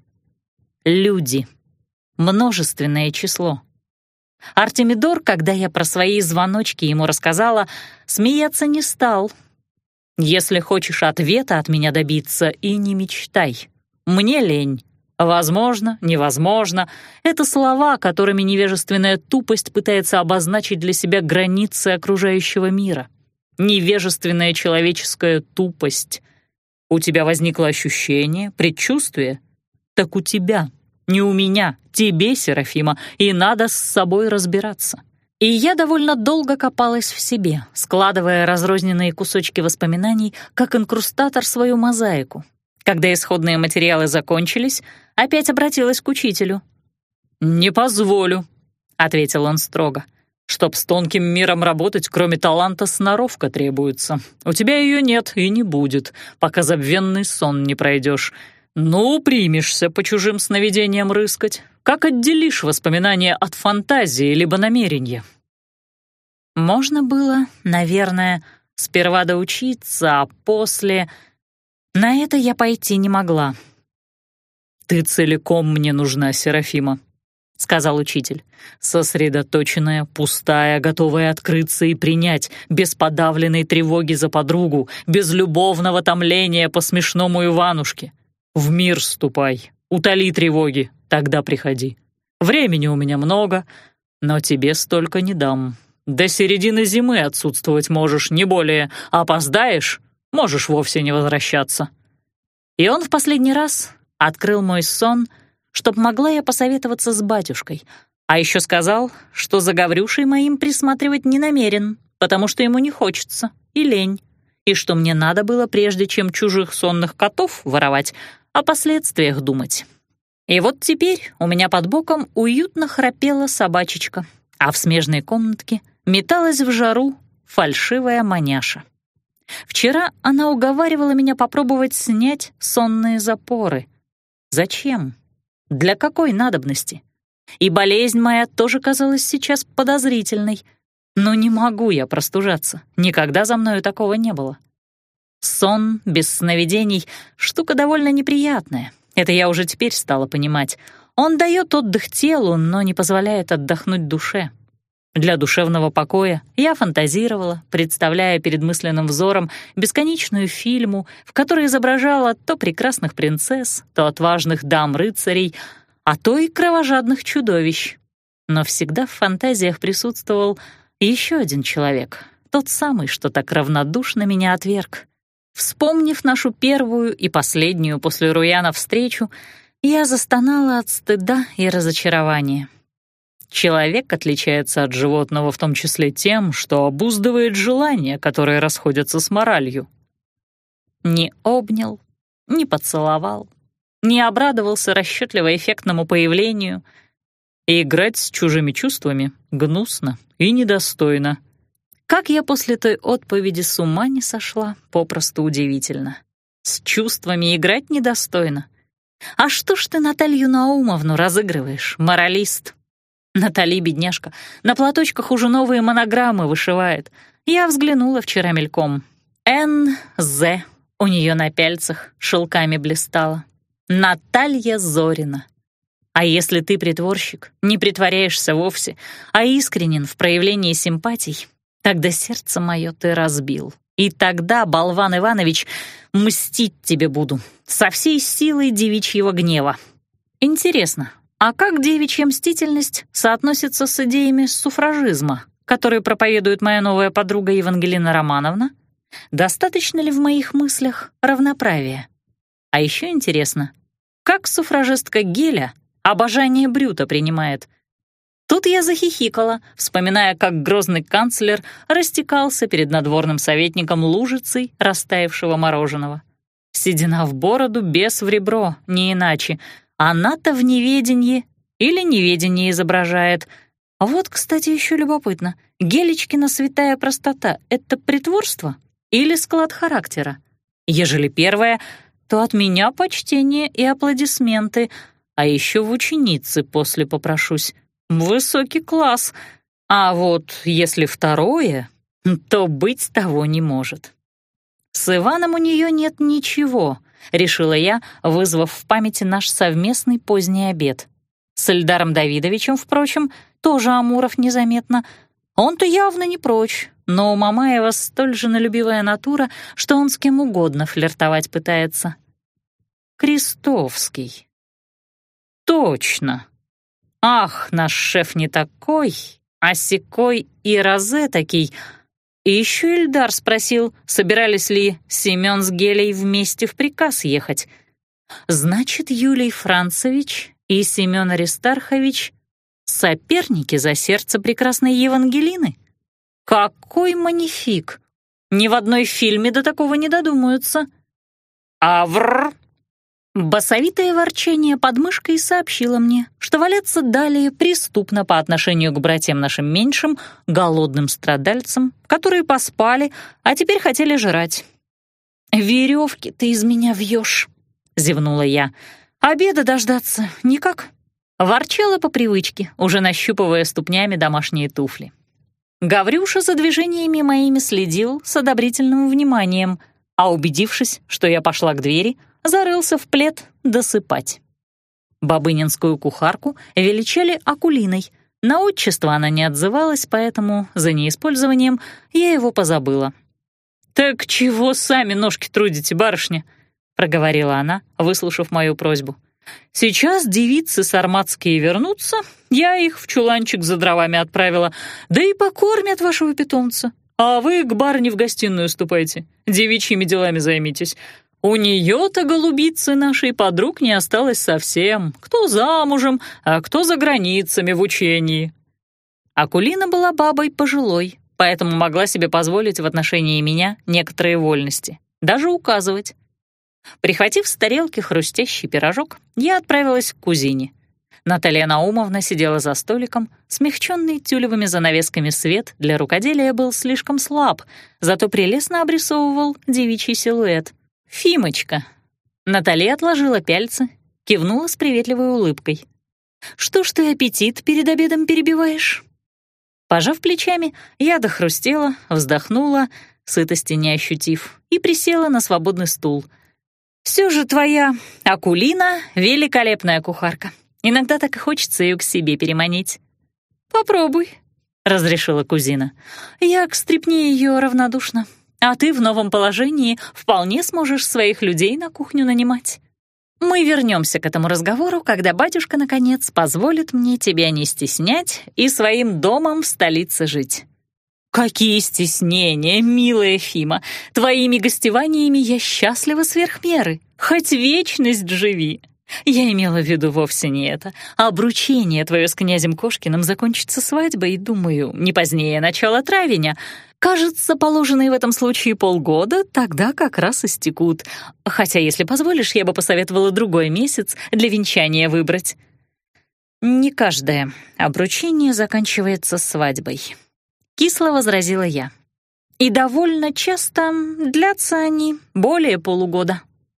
Люди. Множественное число. Артемидор, когда я про свои звоночки ему рассказала, смеяться не стал. Если хочешь ответа от меня добиться, и не мечтай. Мне лень. Возможно, невозможно — это слова, которыми невежественная тупость пытается обозначить для себя границы окружающего мира. Невежественная человеческая тупость. У тебя возникло ощущение, предчувствие? Так у тебя, не у меня, тебе, Серафима, и надо с собой разбираться. И я довольно долго копалась в себе, складывая разрозненные кусочки воспоминаний, как инкрустатор свою мозаику. Когда исходные материалы закончились, опять обратилась к учителю. «Не позволю», — ответил он строго. «Чтоб с тонким миром работать, кроме таланта, сноровка требуется. У тебя ее нет и не будет, пока забвенный сон не пройдешь. Ну, примешься по чужим сновидениям рыскать. Как отделишь воспоминания от фантазии либо намерения?» Можно было, наверное, сперва доучиться, а после... На это я пойти не могла. «Ты целиком мне нужна, Серафима», — сказал учитель. «Сосредоточенная, пустая, готовая открыться и принять, без подавленной тревоги за подругу, без любовного томления по смешному Иванушке. В мир ступай, утоли тревоги, тогда приходи. Времени у меня много, но тебе столько не дам. До середины зимы отсутствовать можешь, не более. Опоздаешь, можешь вовсе не возвращаться». И он в последний раз открыл мой сон, чтоб могла я посоветоваться с батюшкой, а еще сказал, что за Гаврюшей моим присматривать не намерен, потому что ему не хочется и лень. и что мне надо было, прежде чем чужих сонных котов воровать, о последствиях думать. И вот теперь у меня под боком уютно храпела собачечка, а в смежной комнатке металась в жару фальшивая маняша. Вчера она уговаривала меня попробовать снять сонные запоры. Зачем? Для какой надобности? И болезнь моя тоже казалась сейчас подозрительной. Но не могу я простужаться. Никогда за мною такого не было. Сон без сновидений — штука довольно неприятная. Это я уже теперь стала понимать. Он дает отдых телу, но не позволяет отдохнуть душе. Для душевного покоя я фантазировала, представляя перед мысленным взором бесконечную фильму, в которой изображала то прекрасных принцесс, то отважных дам-рыцарей, а то и кровожадных чудовищ. Но всегда в фантазиях присутствовал еще один человек, тот самый, что так равнодушно меня отверг. Вспомнив нашу первую и последнюю после Руяна встречу, я застонала от стыда и разочарования. Человек отличается от животного в том числе тем, что обуздывает желания, которые расходятся с моралью. Не обнял, не поцеловал, не обрадовался расчетливо эффектному появлению. И играть с чужими чувствами гнусно и недостойно. Как я после той отповеди с ума не сошла, попросту удивительно. С чувствами играть недостойно. А что ж ты Наталью Наумовну разыгрываешь, моралист? Натали, бедняжка, на платочках уже новые монограммы вышивает. Я взглянула вчера мельком. Н З у нее на пяльцах шелками блистала. Наталья Зорина. А если ты притворщик, не притворяешься вовсе, а искренен в проявлении симпатий, тогда сердце мое ты разбил. И тогда, болван Иванович, мстить тебе буду со всей силой девичьего гнева. Интересно, а как девичья мстительность соотносится с идеями суфражизма, которые проповедует моя новая подруга Евангелина Романовна? Достаточно ли в моих мыслях равноправия? А еще интересно, как суфражистка Геля обожание Брюта принимает? Тут я захихикала, вспоминая, как грозный канцлер растекался перед надворным советником лужицей растаявшего мороженого. Седина в бороду, бес в ребро, не иначе. Она-то в неведении или неведении изображает. Вот, кстати, еще любопытно. Гелечкина святая простота — это притворство или склад характера? Ежели первое, то от меня почтение и аплодисменты, а еще в ученицы после попрошусь. Высокий класс. А вот если второе, то быть того не может. С Иваном у нее нет ничего, решила я, вызвав в памяти наш совместный поздний обед. С Эльдаром Давидовичем, впрочем, тоже Амуров незаметно. Он-то явно не прочь, но у Мамаева столь же налюбивая натура, что он с кем угодно флиртовать пытается. Крестовский. Точно. Ах, наш шеф не такой, а сякой и розетокий. И еще Эльдар спросил, собирались ли Семен с Гелей вместе в приказ ехать. Значит, Юлий Францевич и Семен Аристархович — соперники за сердце прекрасной Евангелины? Какой манифик! Ни в одной фильме до такого не додумаются. Авр! Басовитое ворчание под мышкой сообщило мне, что валяться далее преступно по отношению к братьям нашим меньшим, голодным страдальцам, которые поспали, а теперь хотели жрать. «Веревки ты из меня вьешь», — зевнула я. «Обеда дождаться никак». Ворчала по привычке, уже нащупывая ступнями домашние туфли. Гаврюша за движениями моими следил с одобрительным вниманием, а убедившись, что я пошла к двери, зарылся в плед досыпать. Бабынинскую кухарку величали Акулиной. На отчество она не отзывалась, поэтому за неиспользованием я его позабыла. «Так чего сами ножки трудите, барышня?» — проговорила она, выслушав мою просьбу. «Сейчас девицы сарматские вернутся, я их в чуланчик за дровами отправила, да и покормят вашего питомца. А вы к барыне в гостиную ступайте, девичьими делами займитесь. У нее-то, голубицы нашей, подруг не осталось совсем. Кто замужем, а кто за границами в учении». Акулина была бабой пожилой, поэтому могла себе позволить в отношении меня некоторые вольности, даже указывать. Прихватив с тарелки хрустящий пирожок, я отправилась к кузине. Наталья Наумовна сидела за столиком, смягченный тюлевыми занавесками свет для рукоделия был слишком слаб, зато прелестно обрисовывал девичий силуэт. «Фимочка!» Наталья отложила пяльцы, кивнула с приветливой улыбкой. «Что ж ты аппетит перед обедом перебиваешь?» Пожав плечами, я дохрустела, вздохнула, сытости не ощутив, и присела на свободный стул. «Все же твоя Акулина — великолепная кухарка. Иногда так и хочется ее к себе переманить». «Попробуй», — разрешила кузина. «Я к стряпне ее равнодушна, а ты в новом положении вполне сможешь своих людей на кухню нанимать. Мы вернемся к этому разговору, когда батюшка, наконец, позволит мне тебя не стеснять и своим домом в столице жить». «Какие стеснения, милая Фима! Твоими гостеваниями я счастлива сверх меры. Хоть вечность живи!» Я имела в виду вовсе не это. Обручение твое с князем Кошкиным закончится свадьбой, думаю, не позднее начала травеня. Кажется, положенные в этом случае полгода тогда как раз истекут. Хотя, если позволишь, я бы посоветовала другой месяц для венчания выбрать. Не каждое обручение заканчивается свадьбой. Кисло возразила я. И довольно часто длятся они более полугода.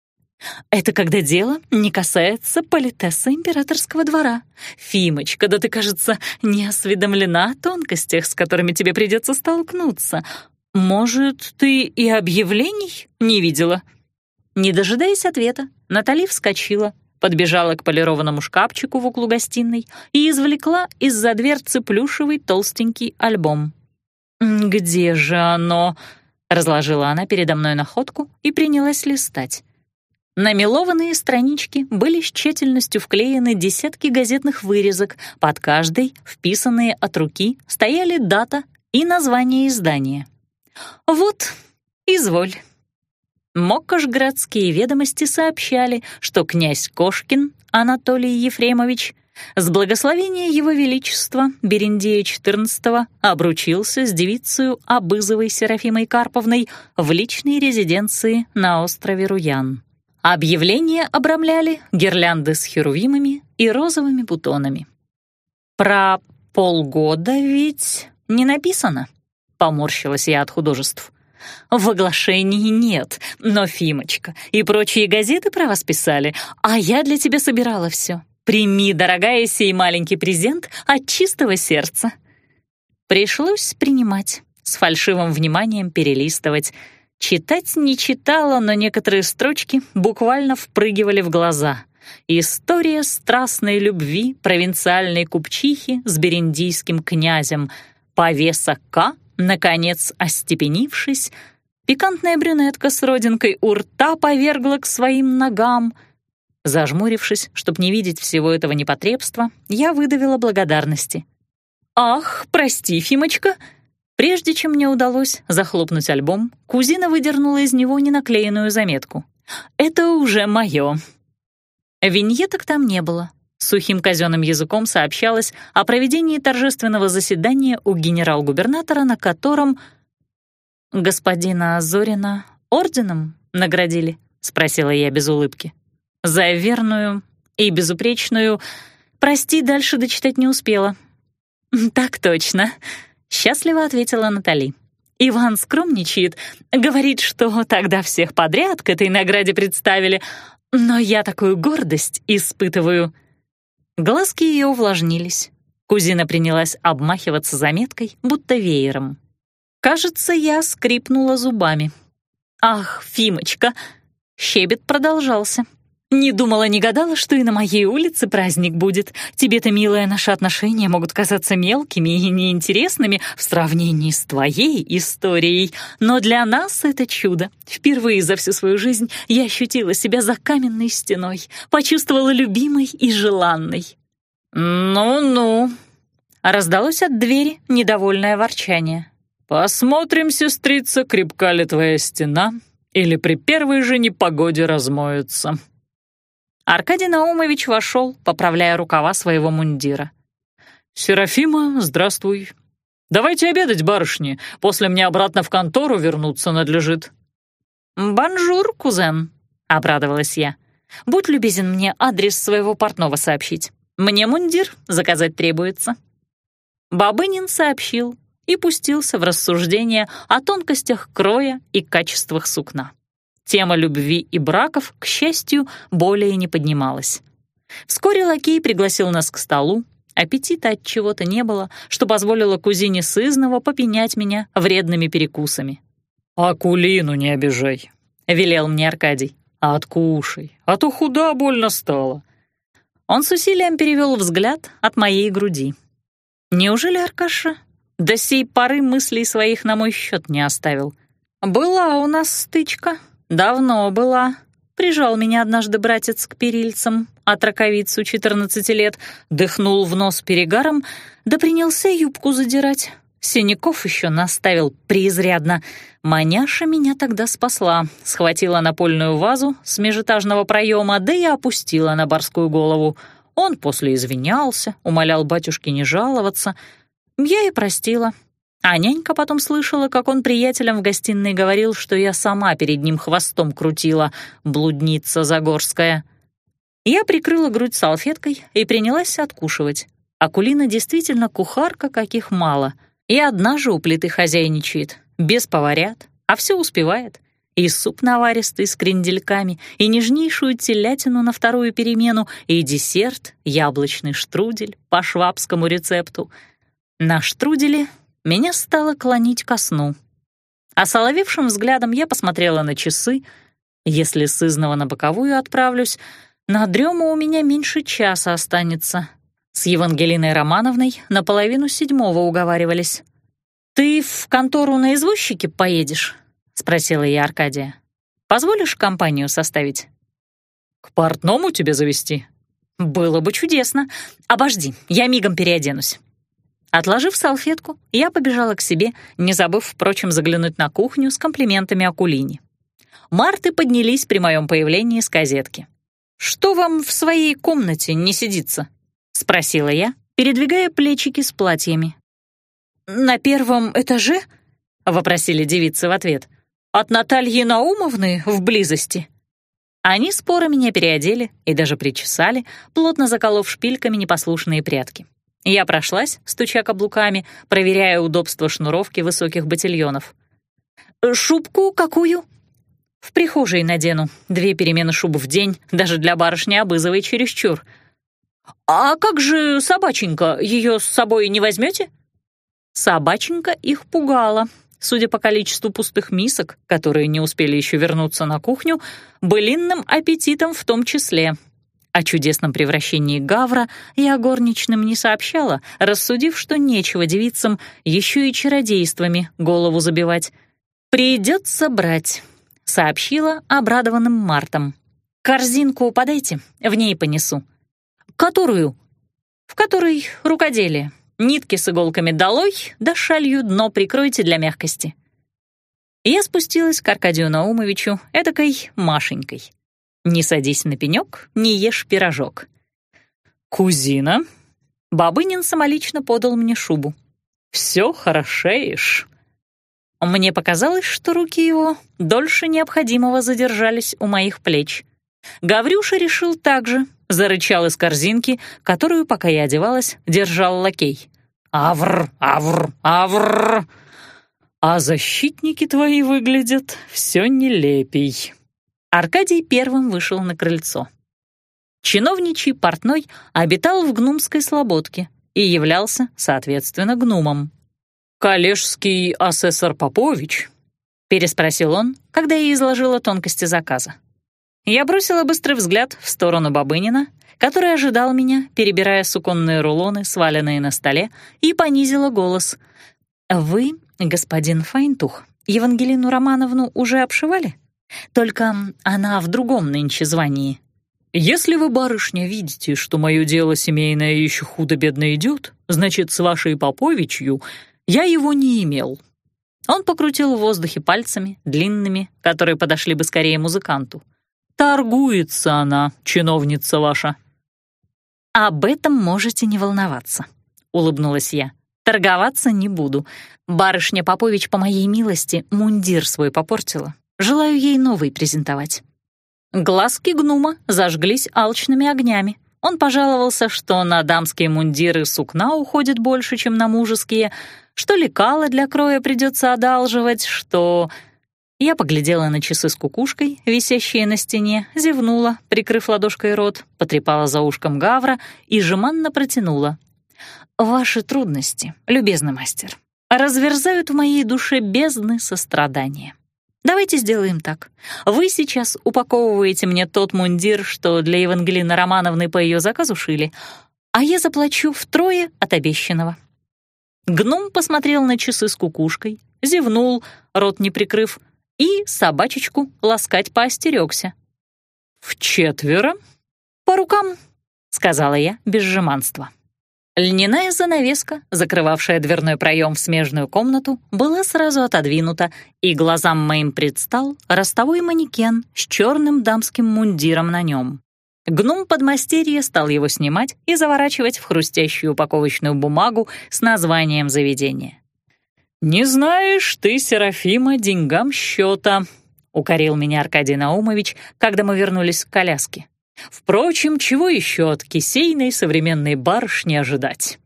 Это когда дело не касается политесса императорского двора. Фимочка, да ты, кажется, не осведомлена о тонкостях, с которыми тебе придется столкнуться. Может, ты и объявлений не видела?» Не дожидаясь ответа, Натали вскочила, подбежала к полированному шкафчику в углу гостиной и извлекла из-за дверцы плюшевый толстенький альбом. «Где же оно?» — разложила она передо мной находку и принялась листать. На странички были с тщательностью вклеены десятки газетных вырезок, под каждой, вписанные от руки, стояли дата и название издания. «Вот, изволь». Мокошградские ведомости сообщали, что князь Кошкин Анатолий Ефремович с благословения его величества Берендея четырнадцатого обручился с девицею Абызовой Серафимой Карповной в личной резиденции на острове Руян. Объявления обрамляли гирлянды с херувимами и розовыми бутонами. «Про полгода ведь не написано», — поморщилась я от художеств. «В оглашении нет, но Фимочка и прочие газеты про вас писали, а я для тебя собирала все. Прими, дорогая, сей маленький презент от чистого сердца». Пришлось принимать, с фальшивым вниманием перелистывать. Читать не читала, но некоторые строчки буквально впрыгивали в глаза. История страстной любви провинциальной купчихи с берендийским князем. Повеса К, наконец остепенившись, пикантная брюнетка с родинкой у рта повергла к своим ногам. Зажмурившись, чтоб не видеть всего этого непотребства, я выдавила благодарности. «Ах, прости, Фимочка!» Прежде чем мне удалось захлопнуть альбом, кузина выдернула из него ненаклеенную заметку. «Это уже мое». Виньеток там не было. Сухим казенным языком сообщалось о проведении торжественного заседания у генерал-губернатора, на котором... «Господина Зорина орденом наградили?» — спросила я без улыбки. «За верную и безупречную... Прости, дальше дочитать не успела». «Так точно», — счастливо ответила Натали. «Иван скромничает, говорит, что тогда всех подряд к этой награде представили, но я такую гордость испытываю». Глазки ее увлажнились. Кузина принялась обмахиваться заметкой, будто веером. Кажется, я скрипнула зубами. «Ах, Фимочка!» Щебет продолжался. «Не думала, не гадала, что и на моей улице праздник будет. Тебе-то, милая, наши отношения могут казаться мелкими и неинтересными в сравнении с твоей историей, но для нас это чудо. Впервые за всю свою жизнь я ощутила себя за каменной стеной, почувствовала любимой и желанной». «Ну-ну», — раздалось от двери недовольное ворчание. «Посмотрим, сестрица, крепка ли твоя стена, или при первой же непогоде размоется». Аркадий Наумович вошел, поправляя рукава своего мундира. «Серафима, здравствуй. Давайте обедать, барышни, после мне обратно в контору вернуться надлежит». «Бонжур, кузен», — обрадовалась я. «Будь любезен мне адрес своего портного сообщить. Мне мундир заказать требуется». Бабынин сообщил и пустился в рассуждения о тонкостях кроя и качествах сукна. Тема любви и браков, к счастью, более не поднималась. Вскоре лакей пригласил нас к столу. Аппетита от чего-то не было, что позволило кузине сызнова попенять меня вредными перекусами. «Акулину не обижай», — велел мне Аркадий. «Откушай, а то худа больно стало». Он с усилием перевел взгляд от моей груди. Неужели Аркаша до сей поры мыслей своих на мой счет не оставил? Была у нас стычка, давно была. Прижал меня однажды братец к перильцам, а траковицу четырнадцати лет дыхнул в нос перегаром, да принялся юбку задирать. Синяков еще наставил преизрядно. Маняша меня тогда спасла, схватила напольную вазу с межэтажного проема, да и опустила на барскую голову. Он после извинялся, умолял батюшке не жаловаться. Я и простила. А нянька потом слышала, как он приятелям в гостиной говорил, что я сама перед ним хвостом крутила, блудница загорская. Я прикрыла грудь салфеткой и принялась откушивать. Акулина действительно кухарка, каких мало. И одна же у плиты хозяйничает, без поварят, а все успевает. И суп наваристый с крендельками, и нежнейшую телятину на вторую перемену, и десерт, яблочный штрудель по швабскому рецепту. На штруделе меня стало клонить ко сну. Осоловевшим взглядом я посмотрела на часы. Если сызнова на боковую отправлюсь, на дрему у меня меньше часа останется. С Евангелиной Романовной на половину седьмого уговаривались. «Ты в контору на извозчике поедешь?» — спросила я Аркадия. «Позволишь компанию составить?» «К портному тебе завести?» «Было бы чудесно. Обожди, я мигом переоденусь». Отложив салфетку, я побежала к себе, не забыв, впрочем, заглянуть на кухню с комплиментами Акулине. Марты поднялись при моем появлении с козетки. «Что вам в своей комнате не сидится?» — спросила я, передвигая плечики с платьями. «На первом этаже?» — вопросили девицы в ответ. «От Натальи Наумовны в близости?» Они споро меня переодели и даже причесали, плотно заколов шпильками непослушные прядки. Я прошлась, стуча каблуками, проверяя удобство шнуровки высоких ботильонов. «Шубку какую?» «В прихожей надену. Две перемены шуб в день, даже для барышни Абызовой чересчур». «А как же собаченька? Ее с собой не возьмете?» Собаченька их пугала. Судя по количеству пустых мисок, которые не успели еще вернуться на кухню, былинным аппетитом в том числе. О чудесном превращении Гавра я горничным не сообщала, рассудив, что нечего девицам еще и чародействами голову забивать. «Придется брать», — сообщила обрадованным Мартам. «Корзинку подайте, в ней понесу». «Которую?» «В которой рукоделие. Нитки с иголками долой, да шалью дно прикройте для мягкости». Я спустилась к Аркадию Наумовичу эдакой Машенькой. «Не садись на пенёк, не ешь пирожок». «Кузина?» Бабынин самолично подал мне шубу. «Всё хорошеешь». Мне показалось, что руки его дольше необходимого задержались у моих плеч. Гаврюша решил так же, зарычал из корзинки, которую, пока я одевалась, держал лакей. «Авр, авр, авр!» «А защитники твои выглядят всё нелепей». Аркадий первым вышел на крыльцо. Чиновничий портной обитал в Гнумской слободке и являлся, соответственно, гнумом. «Коллежский асессор Попович?» — переспросил он, когда я изложила тонкости заказа. Я бросила быстрый взгляд в сторону Бабынина, который ожидал меня, перебирая суконные рулоны, сваленные на столе, и понизила голос. «Вы, господин Файнтух, Евангелину Романовну уже обшивали? Только она в другом нынче звании». «Если вы, барышня, видите, что мое дело семейное еще худо-бедно идет, значит, с вашей Поповичью я его не имел». Он покрутил в воздухе пальцами, длинными, которые подошли бы скорее музыканту. «Торгуется она, чиновница ваша». «Об этом можете не волноваться», — улыбнулась я. Торговаться не буду. Барышня Попович по моей милости мундир свой попортила. Желаю ей новый презентовать». Глазки гнума зажглись алчными огнями. Он пожаловался, что на дамские мундиры сукна уходит больше, чем на мужеские, что лекала для кроя придется одалживать, что... Я поглядела на часы с кукушкой, висящие на стене, зевнула, прикрыв ладошкой рот, потрепала за ушком гавра и жеманно протянула. «Ваши трудности, любезный мастер, разверзают в моей душе бездны сострадания. Давайте сделаем так. Вы сейчас упаковываете мне тот мундир, что для Евангелины Романовны по ее заказу шили, а я заплачу втрое от обещанного». Гном посмотрел на часы с кукушкой, зевнул, рот не прикрыв, и собачечку ласкать поостерегся. «Вчетверо? По рукам», — сказала я без жеманства. Льняная занавеска, закрывавшая дверной проем в смежную комнату, была сразу отодвинута, и глазам моим предстал ростовой манекен с черным дамским мундиром на нем. Гном-подмастерье стал его снимать и заворачивать в хрустящую упаковочную бумагу с названием заведения. «Не знаешь ты, Серафима, деньгам счета», — укорил меня Аркадий Наумович, когда мы вернулись к коляске. «Впрочем, чего еще от кисейной современной барышни ожидать?»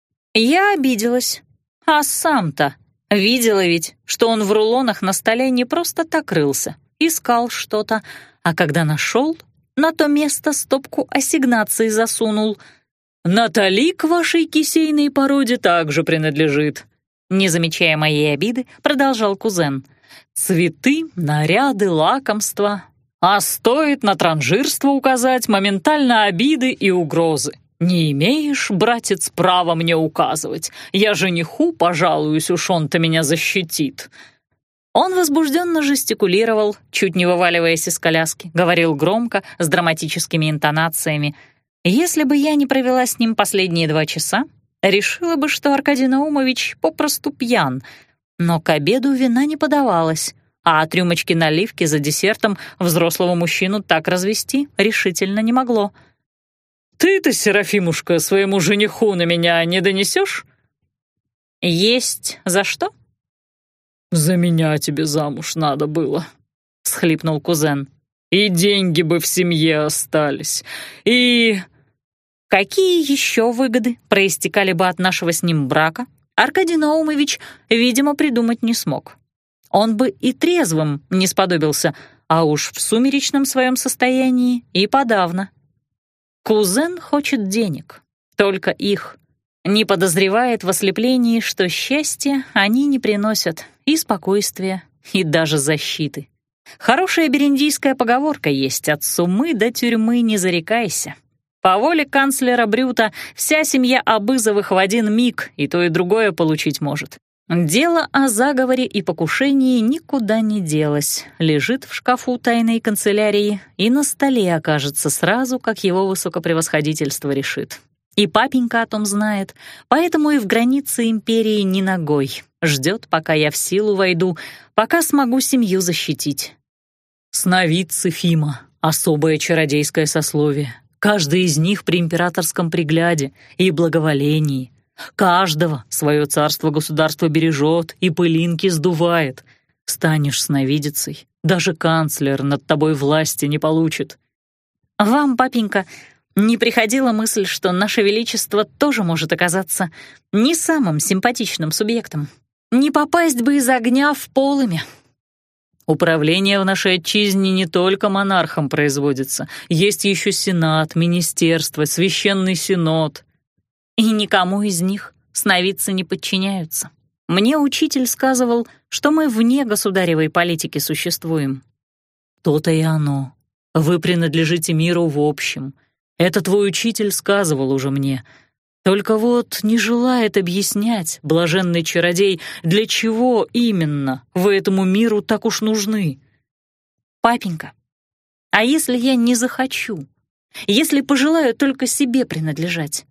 Я обиделась. А сам-то видела ведь, что он в рулонах на столе не просто так рылся, искал что-то, а когда нашел, на то место стопку ассигнаций засунул. «Натали к вашей кисейной породе также принадлежит», — не замечая моей обиды, продолжал кузен. «Цветы, наряды, лакомства. А стоит на транжирство указать, моментально обиды и угрозы. Не имеешь, братец, права мне указывать. Я жениху пожалуюсь, уж он-то меня защитит». Он возбужденно жестикулировал, чуть не вываливаясь из коляски, говорил громко, с драматическими интонациями. Если бы я не провела с ним последние два часа, решила бы, что Аркадий Наумович попросту пьян. Но к обеду вина не подавалось, а от рюмочки наливки за десертом взрослого мужчину так развести решительно не могло. «Ты-то, Серафимушка, своему жениху на меня не донесешь?» «Есть за что?» «За меня тебе замуж надо было», — всхлипнул кузен. «И деньги бы в семье остались, и...» Какие еще выгоды проистекали бы от нашего с ним брака, Аркадий Наумович, видимо, придумать не смог. Он бы и трезвым не сподобился, а уж в сумеречном своем состоянии и подавно. Кузен хочет денег, только их. Не подозревает в ослеплении, что счастья они не приносят, и спокойствия, и даже защиты. Хорошая бериндийская поговорка есть: «От сумы до тюрьмы не зарекайся». По воле канцлера Брюта вся семья Абызовых в один миг и то и другое получить может. Дело о заговоре и покушении никуда не делось, лежит в шкафу тайной канцелярии и на столе окажется сразу, как его высокопревосходительство решит. И папенька о том знает, поэтому и в границы империи ни ногой. Ждет, пока я в силу войду, пока смогу семью защитить. Сновидцы Фима — особое чародейское сословие. Каждый из них при императорском пригляде и благоволении. Каждого свое царство-государство бережет и пылинки сдувает. Станешь сновидицей, даже канцлер над тобой власти не получит. Вам, папенька, не приходила мысль, что наше величество тоже может оказаться не самым симпатичным субъектом? Не попасть бы из огня в полымя. Управление в нашей отчизне не только монархом производится. Есть еще сенат, министерство, священный синод. И никому из них сновидцы не подчиняются. Мне учитель сказывал, что мы вне государевой политики существуем. То-то и оно. Вы принадлежите миру в общем. Это твой учитель сказывал уже мне. Только вот не желает объяснять, блаженный чародей, для чего именно вы этому миру так уж нужны. Папенька, а если я не захочу? Если пожелаю только себе принадлежать?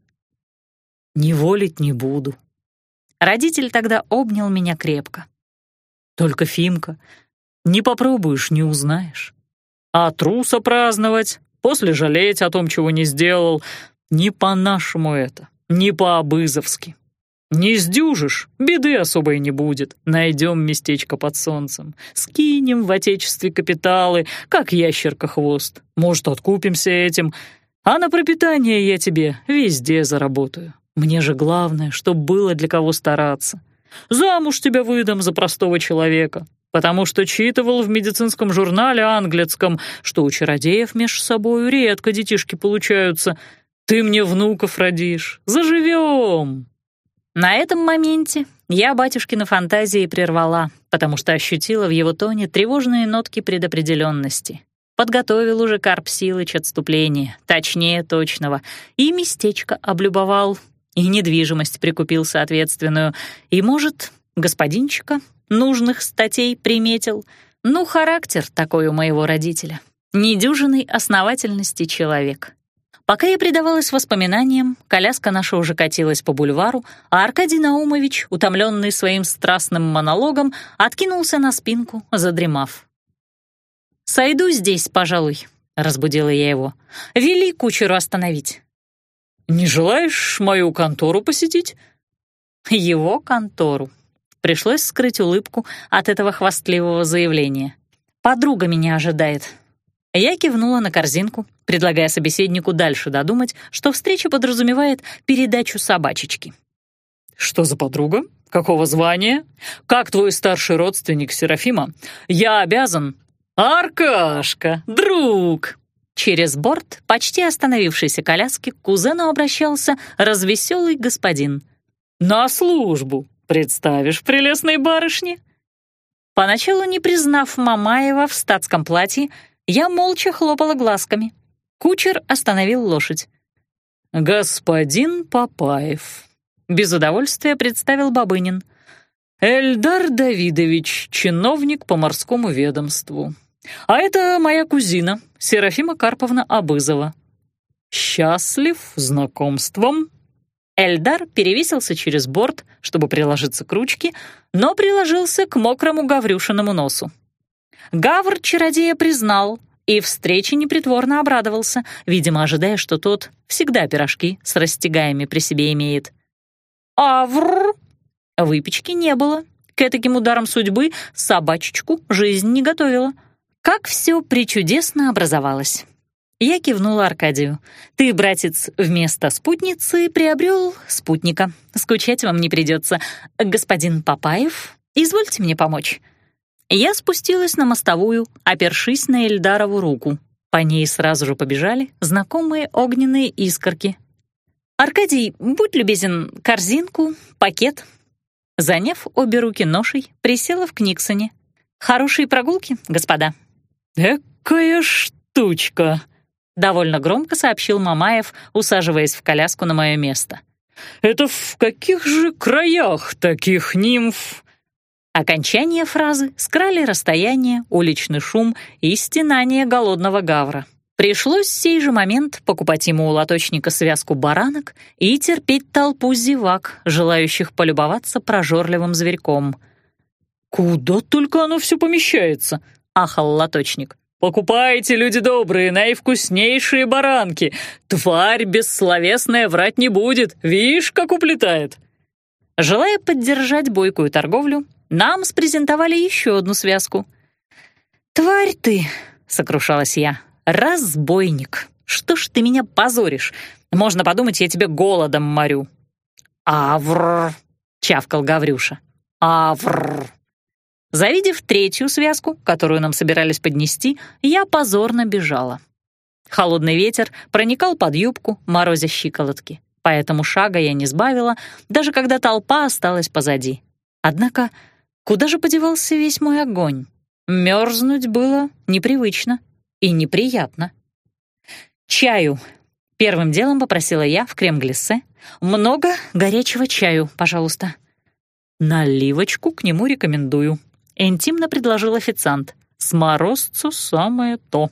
Не волить не буду. Родитель тогда обнял меня крепко. Только, Фимка, не попробуешь — не узнаешь. А труса праздновать, после жалеть о том, чего не сделал, не по-нашему это. Не по-абызовски. Не сдюжишь, беды особой не будет. Найдем местечко под солнцем, скинем в отечестве капиталы, как ящерка хвост. Может, откупимся этим, а на пропитание я тебе везде заработаю. Мне же главное, чтоб было для кого стараться. Замуж тебя выдам за простого человека, потому что читывал в медицинском журнале английском, что у чародеев меж собою редко детишки получаются. Ты мне внуков родишь, заживем». На этом моменте я батюшкины фантазии прервала, потому что ощутила в его тоне тревожные нотки предопределенности. Подготовил уже Карп Силыч отступление, точнее точного, и местечко облюбовал, и недвижимость прикупил соответственную, и, может, господинчика нужных статей приметил. Ну, характер такой у моего родителя. Недюжинной основательности человек. Пока я предавалась воспоминаниям, коляска наша уже катилась по бульвару, а Аркадий Наумович, утомленный своим страстным монологом, откинулся на спинку, задремав. «Сойду здесь, пожалуй», — разбудила я его. «Вели кучеру остановить». «Не желаешь мою контору посетить?» Его контору. Пришлось скрыть улыбку от этого хвастливого заявления. «Подруга меня ожидает». Я кивнула на корзинку, предлагая собеседнику дальше додумать, что встреча подразумевает передачу собачечки. «Что за подруга? Какого звания? Как твой старший родственник Серафима? Я обязан...» «Аркашка, друг!» Через борт почти остановившейся коляски к кузену обращался развеселый господин. «На службу! Представишь прелестной барышне?» Поначалу, не признав Мамаева в статском платье, я молча хлопала глазками. Кучер остановил лошадь. «Господин Папаев», — без удовольствия представил Бабынин. «Эльдар Давидович, чиновник по морскому ведомству. А это моя кузина, Серафима Карповна Абызова. Счастлив знакомством». Эльдар перевесился через борт, чтобы приложиться к ручке, но приложился к мокрому Гаврюшиному носу. Гавр чародея признал и встрече непритворно обрадовался, видимо, ожидая, что тот всегда пирожки с растягаями при себе имеет. Авр! Выпечки не было. К этаким ударам судьбы собачечку жизнь не готовила. Как все причудесно образовалось. Я кивнула Аркадию. «Ты, братец, вместо спутницы приобрел спутника. Скучать вам не придется. Господин Папаев, извольте мне помочь». Я спустилась на мостовую, опершись на Эльдарову руку. По ней сразу же побежали знакомые огненные искорки. «Аркадий, будь любезен, корзинку, пакет». Заняв обе руки ношей, присела в Книксоне. «Хорошие прогулки, господа». «Экая штучка», — довольно громко сообщил Мамаев, усаживаясь в коляску на мое место. «Это в каких же краях таких нимф?» Окончание фразы скрали расстояние, уличный шум и стенание голодного гавра. Пришлось в сей же момент покупать ему у лоточника связку баранок и терпеть толпу зевак, желающих полюбоваться прожорливым зверьком. «Куда только оно все помещается?» — ахал лоточник. «Покупайте, люди добрые, наивкуснейшие баранки. Тварь бессловесная врать не будет, видишь, как уплетает». Желая поддержать бойкую торговлю, нам спрезентовали еще одну связку. «Тварь ты!» — сокрушалась я. «Разбойник! Что ж ты меня позоришь? Можно подумать, я тебя голодом морю». «Авр!» — чавкал Гаврюша. «Авр!» Завидев третью связку, которую нам собирались поднести, я позорно бежала. Холодный ветер проникал под юбку, морозя щиколотки. Поэтому шага я не сбавила, даже когда толпа осталась позади. Однако куда же подевался весь мой огонь? Мерзнуть было непривычно и неприятно. «Чаю!» — первым делом попросила я в крем-глиссе. «Много горячего чаю, пожалуйста». «Наливочку к нему рекомендую», — интимно предложил официант. «С морозцу самое то».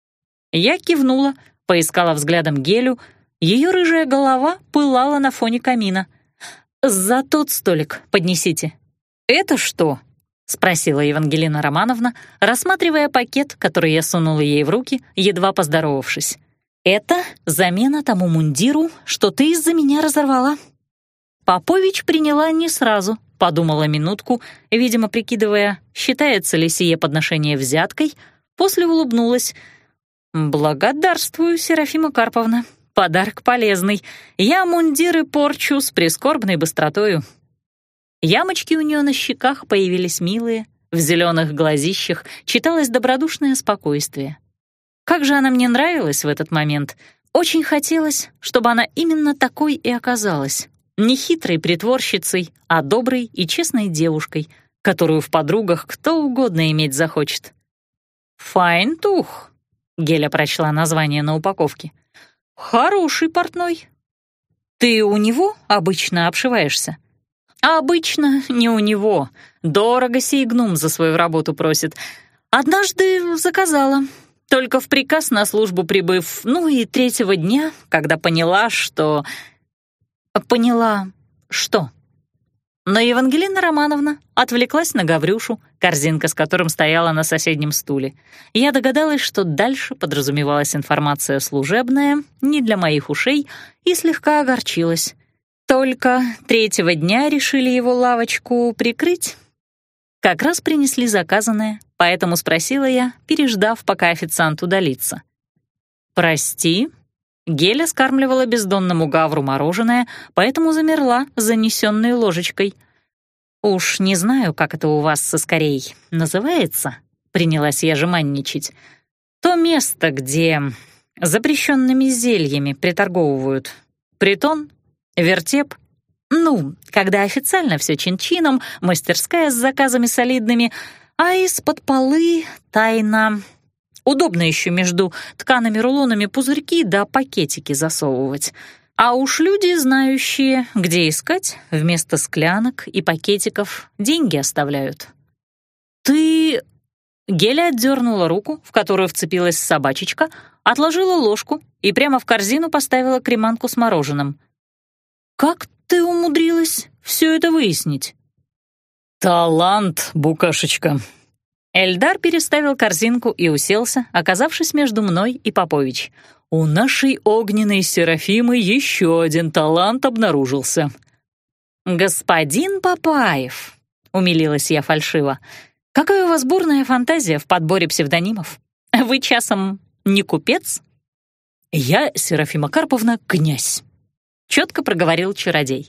Я кивнула, поискала взглядом Гелю. Ее рыжая голова пылала на фоне камина. «За тот столик поднесите». «Это что?» — спросила Евангелина Романовна, рассматривая пакет, который я сунула ей в руки, едва поздоровавшись. «Это замена тому мундиру, что ты из-за меня разорвала». Попович приняла не сразу, подумала минутку, видимо, прикидывая, считается ли сие подношение взяткой, после улыбнулась. «Благодарствую, Серафима Карповна. Подарок полезный. Я мундиры порчу с прискорбной быстротою». Ямочки у нее на щеках появились милые, в зеленых глазищах читалось добродушное спокойствие. Как же она мне нравилась в этот момент. Очень хотелось, чтобы она именно такой и оказалась. Не хитрой притворщицей, а доброй и честной девушкой, которую в подругах кто угодно иметь захочет. «Файнтух», — Геля прочла название на упаковке. «Хороший портной. Ты у него обычно обшиваешься?» А обычно не у него. Дорого сей гном за свою работу просит. Однажды заказала, только в приказ на службу прибыв, ну и третьего дня, когда поняла, что... Поняла что? Но Евангелина Романовна отвлеклась на Гаврюшу, корзинка с которым стояла на соседнем стуле. Я догадалась, что дальше подразумевалась информация служебная, не для моих ушей, и слегка огорчилась. Только третьего дня решили его лавочку прикрыть. Как раз принесли заказанное, поэтому спросила я, переждав, пока официант удалится. «Прости». Геля скармливала бездонному гавру мороженое, поэтому замерла с занесенной ложечкой. «Уж не знаю, как это у вас со скорей называется», — принялась я жеманничать. «То место, где запрещенными зельями приторговывают. Притон? Вертеп? Ну, когда официально все чин-чином, мастерская с заказами солидными, а из-под полы тайна. Удобно еще между ткаными рулонами пузырьки да пакетики засовывать. А уж люди, знающие, где искать, вместо склянок и пакетиков деньги оставляют». «Ты...» Геля отдернула руку, в которую вцепилась собачечка, отложила ложку и прямо в корзину поставила креманку с мороженым. «Как ты умудрилась все это выяснить?» «Талант, букашечка». Эльдар переставил корзинку и уселся, оказавшись между мной и Попович. «У нашей огненной Серафимы еще один талант обнаружился». «Господин Папаев», — умилилась я фальшиво, — «какая у вас бурная фантазия в подборе псевдонимов. Вы часом не купец?» «Я, Серафима Карповна, князь», — четко проговорил чародей.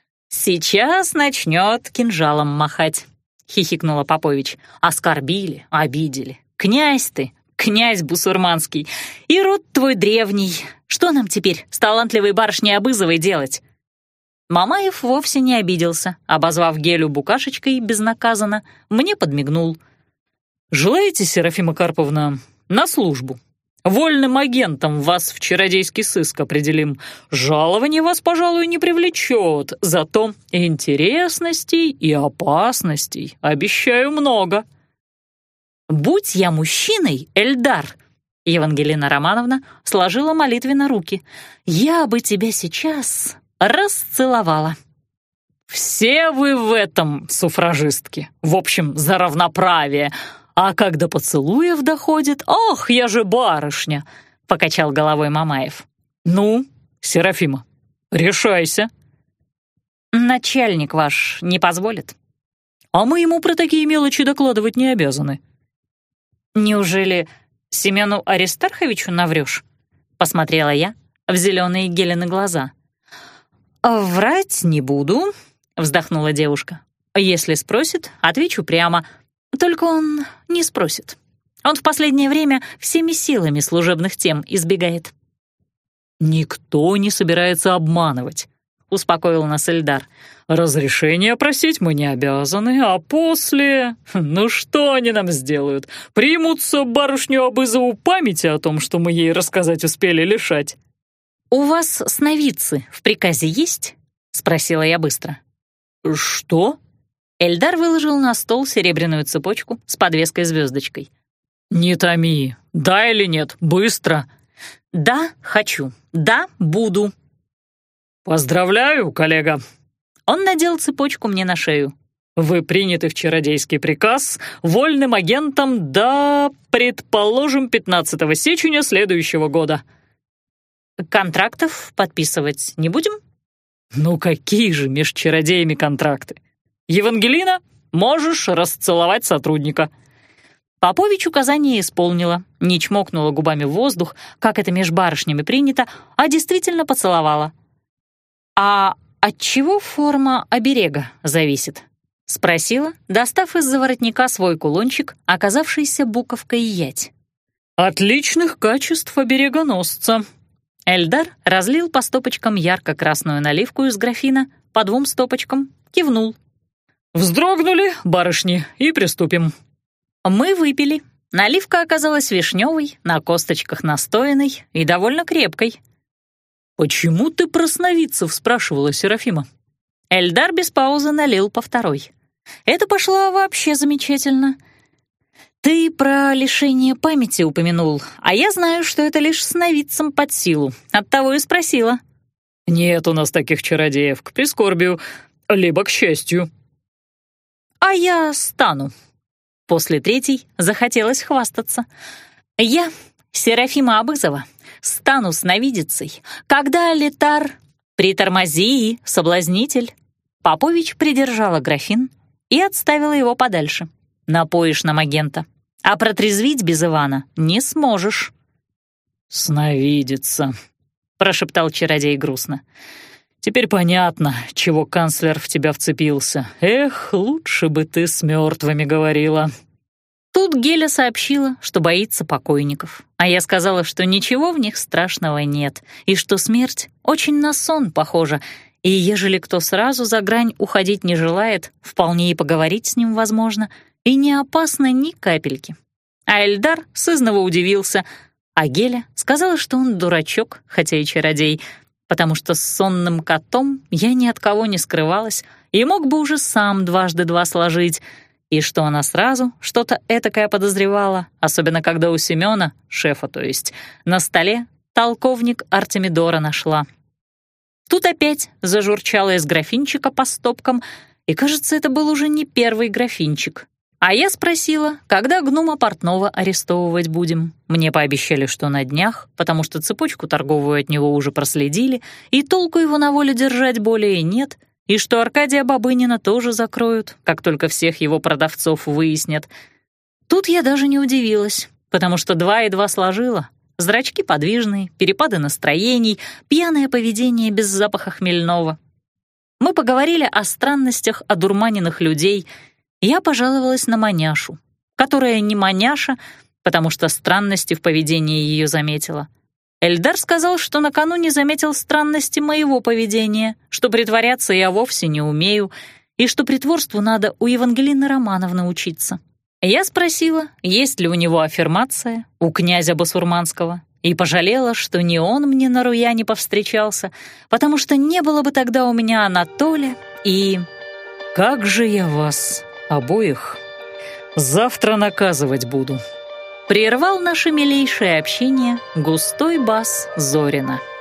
«Сейчас начнет кинжалом махать», — хихикнула Попович. «Оскорбили, обидели. Князь ты, князь бусурманский, и род твой древний. Что нам теперь с талантливой барышней Абызовой делать?» Мамаев вовсе не обиделся, обозвав Гелю букашечкой безнаказанно, мне подмигнул. «Желаете, Серафима Карповна, на службу? Вольным агентом вас в чародейский сыск определим. Жалование вас, пожалуй, не привлечет, зато интересностей и опасностей обещаю много». «Будь я мужчиной, Эльдар», — Евангелина Романовна сложила молитвенно руки, «я бы тебя сейчас расцеловала». «Все вы в этом суфражистки, в общем, за равноправие. А когда поцелуев доходит, ох, я же барышня», — покачал головой Мамаев. «Ну, Серафима, решайся». «Начальник ваш не позволит?» «А мы ему про такие мелочи докладывать не обязаны». «Неужели Семену Аристарховичу наврешь?» — посмотрела я в зеленые Гелины глаза. «Врать не буду», — вздохнула девушка. «Если спросит, отвечу прямо. Только он не спросит. Он в последнее время всеми силами служебных тем избегает». «Никто не собирается обманывать», — успокоил нас Эльдар. «Разрешение просить мы не обязаны, а после... Ну что они нам сделают? Примутся барышню Абызову памяти о том, что мы ей рассказать успели лишать». «У вас сновидцы в приказе есть?» — спросила я быстро. «Что?» Эльдар выложил на стол серебряную цепочку с подвеской-звездочкой. «Не томи. Да или нет? Быстро!» «Да, хочу. Да, буду». «Поздравляю, коллега!» Он надел цепочку мне на шею. «Вы приняты в чародейский приказ вольным агентом до, предположим, пятнадцатого сеченя следующего года». «Контрактов подписывать не будем?» Ну какие же меж чародеями контракты? Евангелина, можешь расцеловать сотрудника. Попович указание исполнила, не чмокнула губами в воздух, как это меж барышнями принято, а действительно поцеловала. «А от чего форма оберега зависит?» — спросила, достав из-за воротника свой кулончик, оказавшийся буковкой ять. «От личных качеств оберегоносца». Эльдар разлил по стопочкам ярко-красную наливку из графина, по двум стопочкам кивнул. «Вздрогнули, барышни, и приступим». Мы выпили. Наливка оказалась вишневой, на косточках настоянной и довольно крепкой. «Почему ты про сновидцев?» — спрашивала Серафима. Эльдар без паузы налил по второй. Это пошло вообще замечательно. Ты про лишение памяти упомянул, а я знаю, что это лишь сновидцам под силу. Оттого и спросила. Нет у нас таких чародеев, к прискорбию, либо к счастью. А я стану. После третьей захотелось хвастаться. Я, Серафима Абызова, стану сновидицей, когда Летар... Притормози, соблазнитель. Попович придержала графин и отставила его подальше. Напоишь нам агента, а протрезвить без Ивана не сможешь. «Сновидица», — прошептал чародей грустно. «Теперь понятно, чего канцлер в тебя вцепился. Эх, лучше бы ты с мертвыми говорила». Тут Геля сообщила, что боится покойников, а я сказала, что ничего в них страшного нет, и что смерть очень на сон похожа, и ежели кто сразу за грань уходить не желает, вполне и поговорить с ним возможно, и не опасно ни капельки. А Эльдар сызново удивился, а Геля сказала, что он дурачок, хотя и чародей, потому что с сонным котом я ни от кого не скрывалась и мог бы уже сам дважды два сложить, и что она сразу что-то этакое подозревала, особенно когда у Семёна, шефа то есть, на столе толковник Артемидора нашла. Тут опять зажурчало из графинчика по стопкам, и, кажется, это был уже не первый графинчик. А я спросила, когда гнома портного арестовывать будем. Мне пообещали, что на днях, потому что цепочку торговую от него уже проследили, и толку его на воле держать более нет, и что Аркадия Бабынина тоже закроют, как только всех его продавцов выяснят. Тут я даже не удивилась, потому что два и два сложила. Зрачки подвижные, перепады настроений, пьяное поведение без запаха хмельного. Мы поговорили о странностях одурманенных людей. Я пожаловалась на маняшу, которая не маняша, потому что странности в поведении ее заметила. Эльдар сказал, что накануне заметил странности моего поведения, что притворяться я вовсе не умею, и что притворству надо у Евангелины Романовны учиться. Я спросила, есть ли у него аффирмация, у князя Басурманского, и пожалела, что не он мне на Руяне повстречался, потому что не было бы тогда у меня Анатолия и... «Как же я вас обоих завтра наказывать буду!» Прервал наше милейшее общение густой бас Зорина.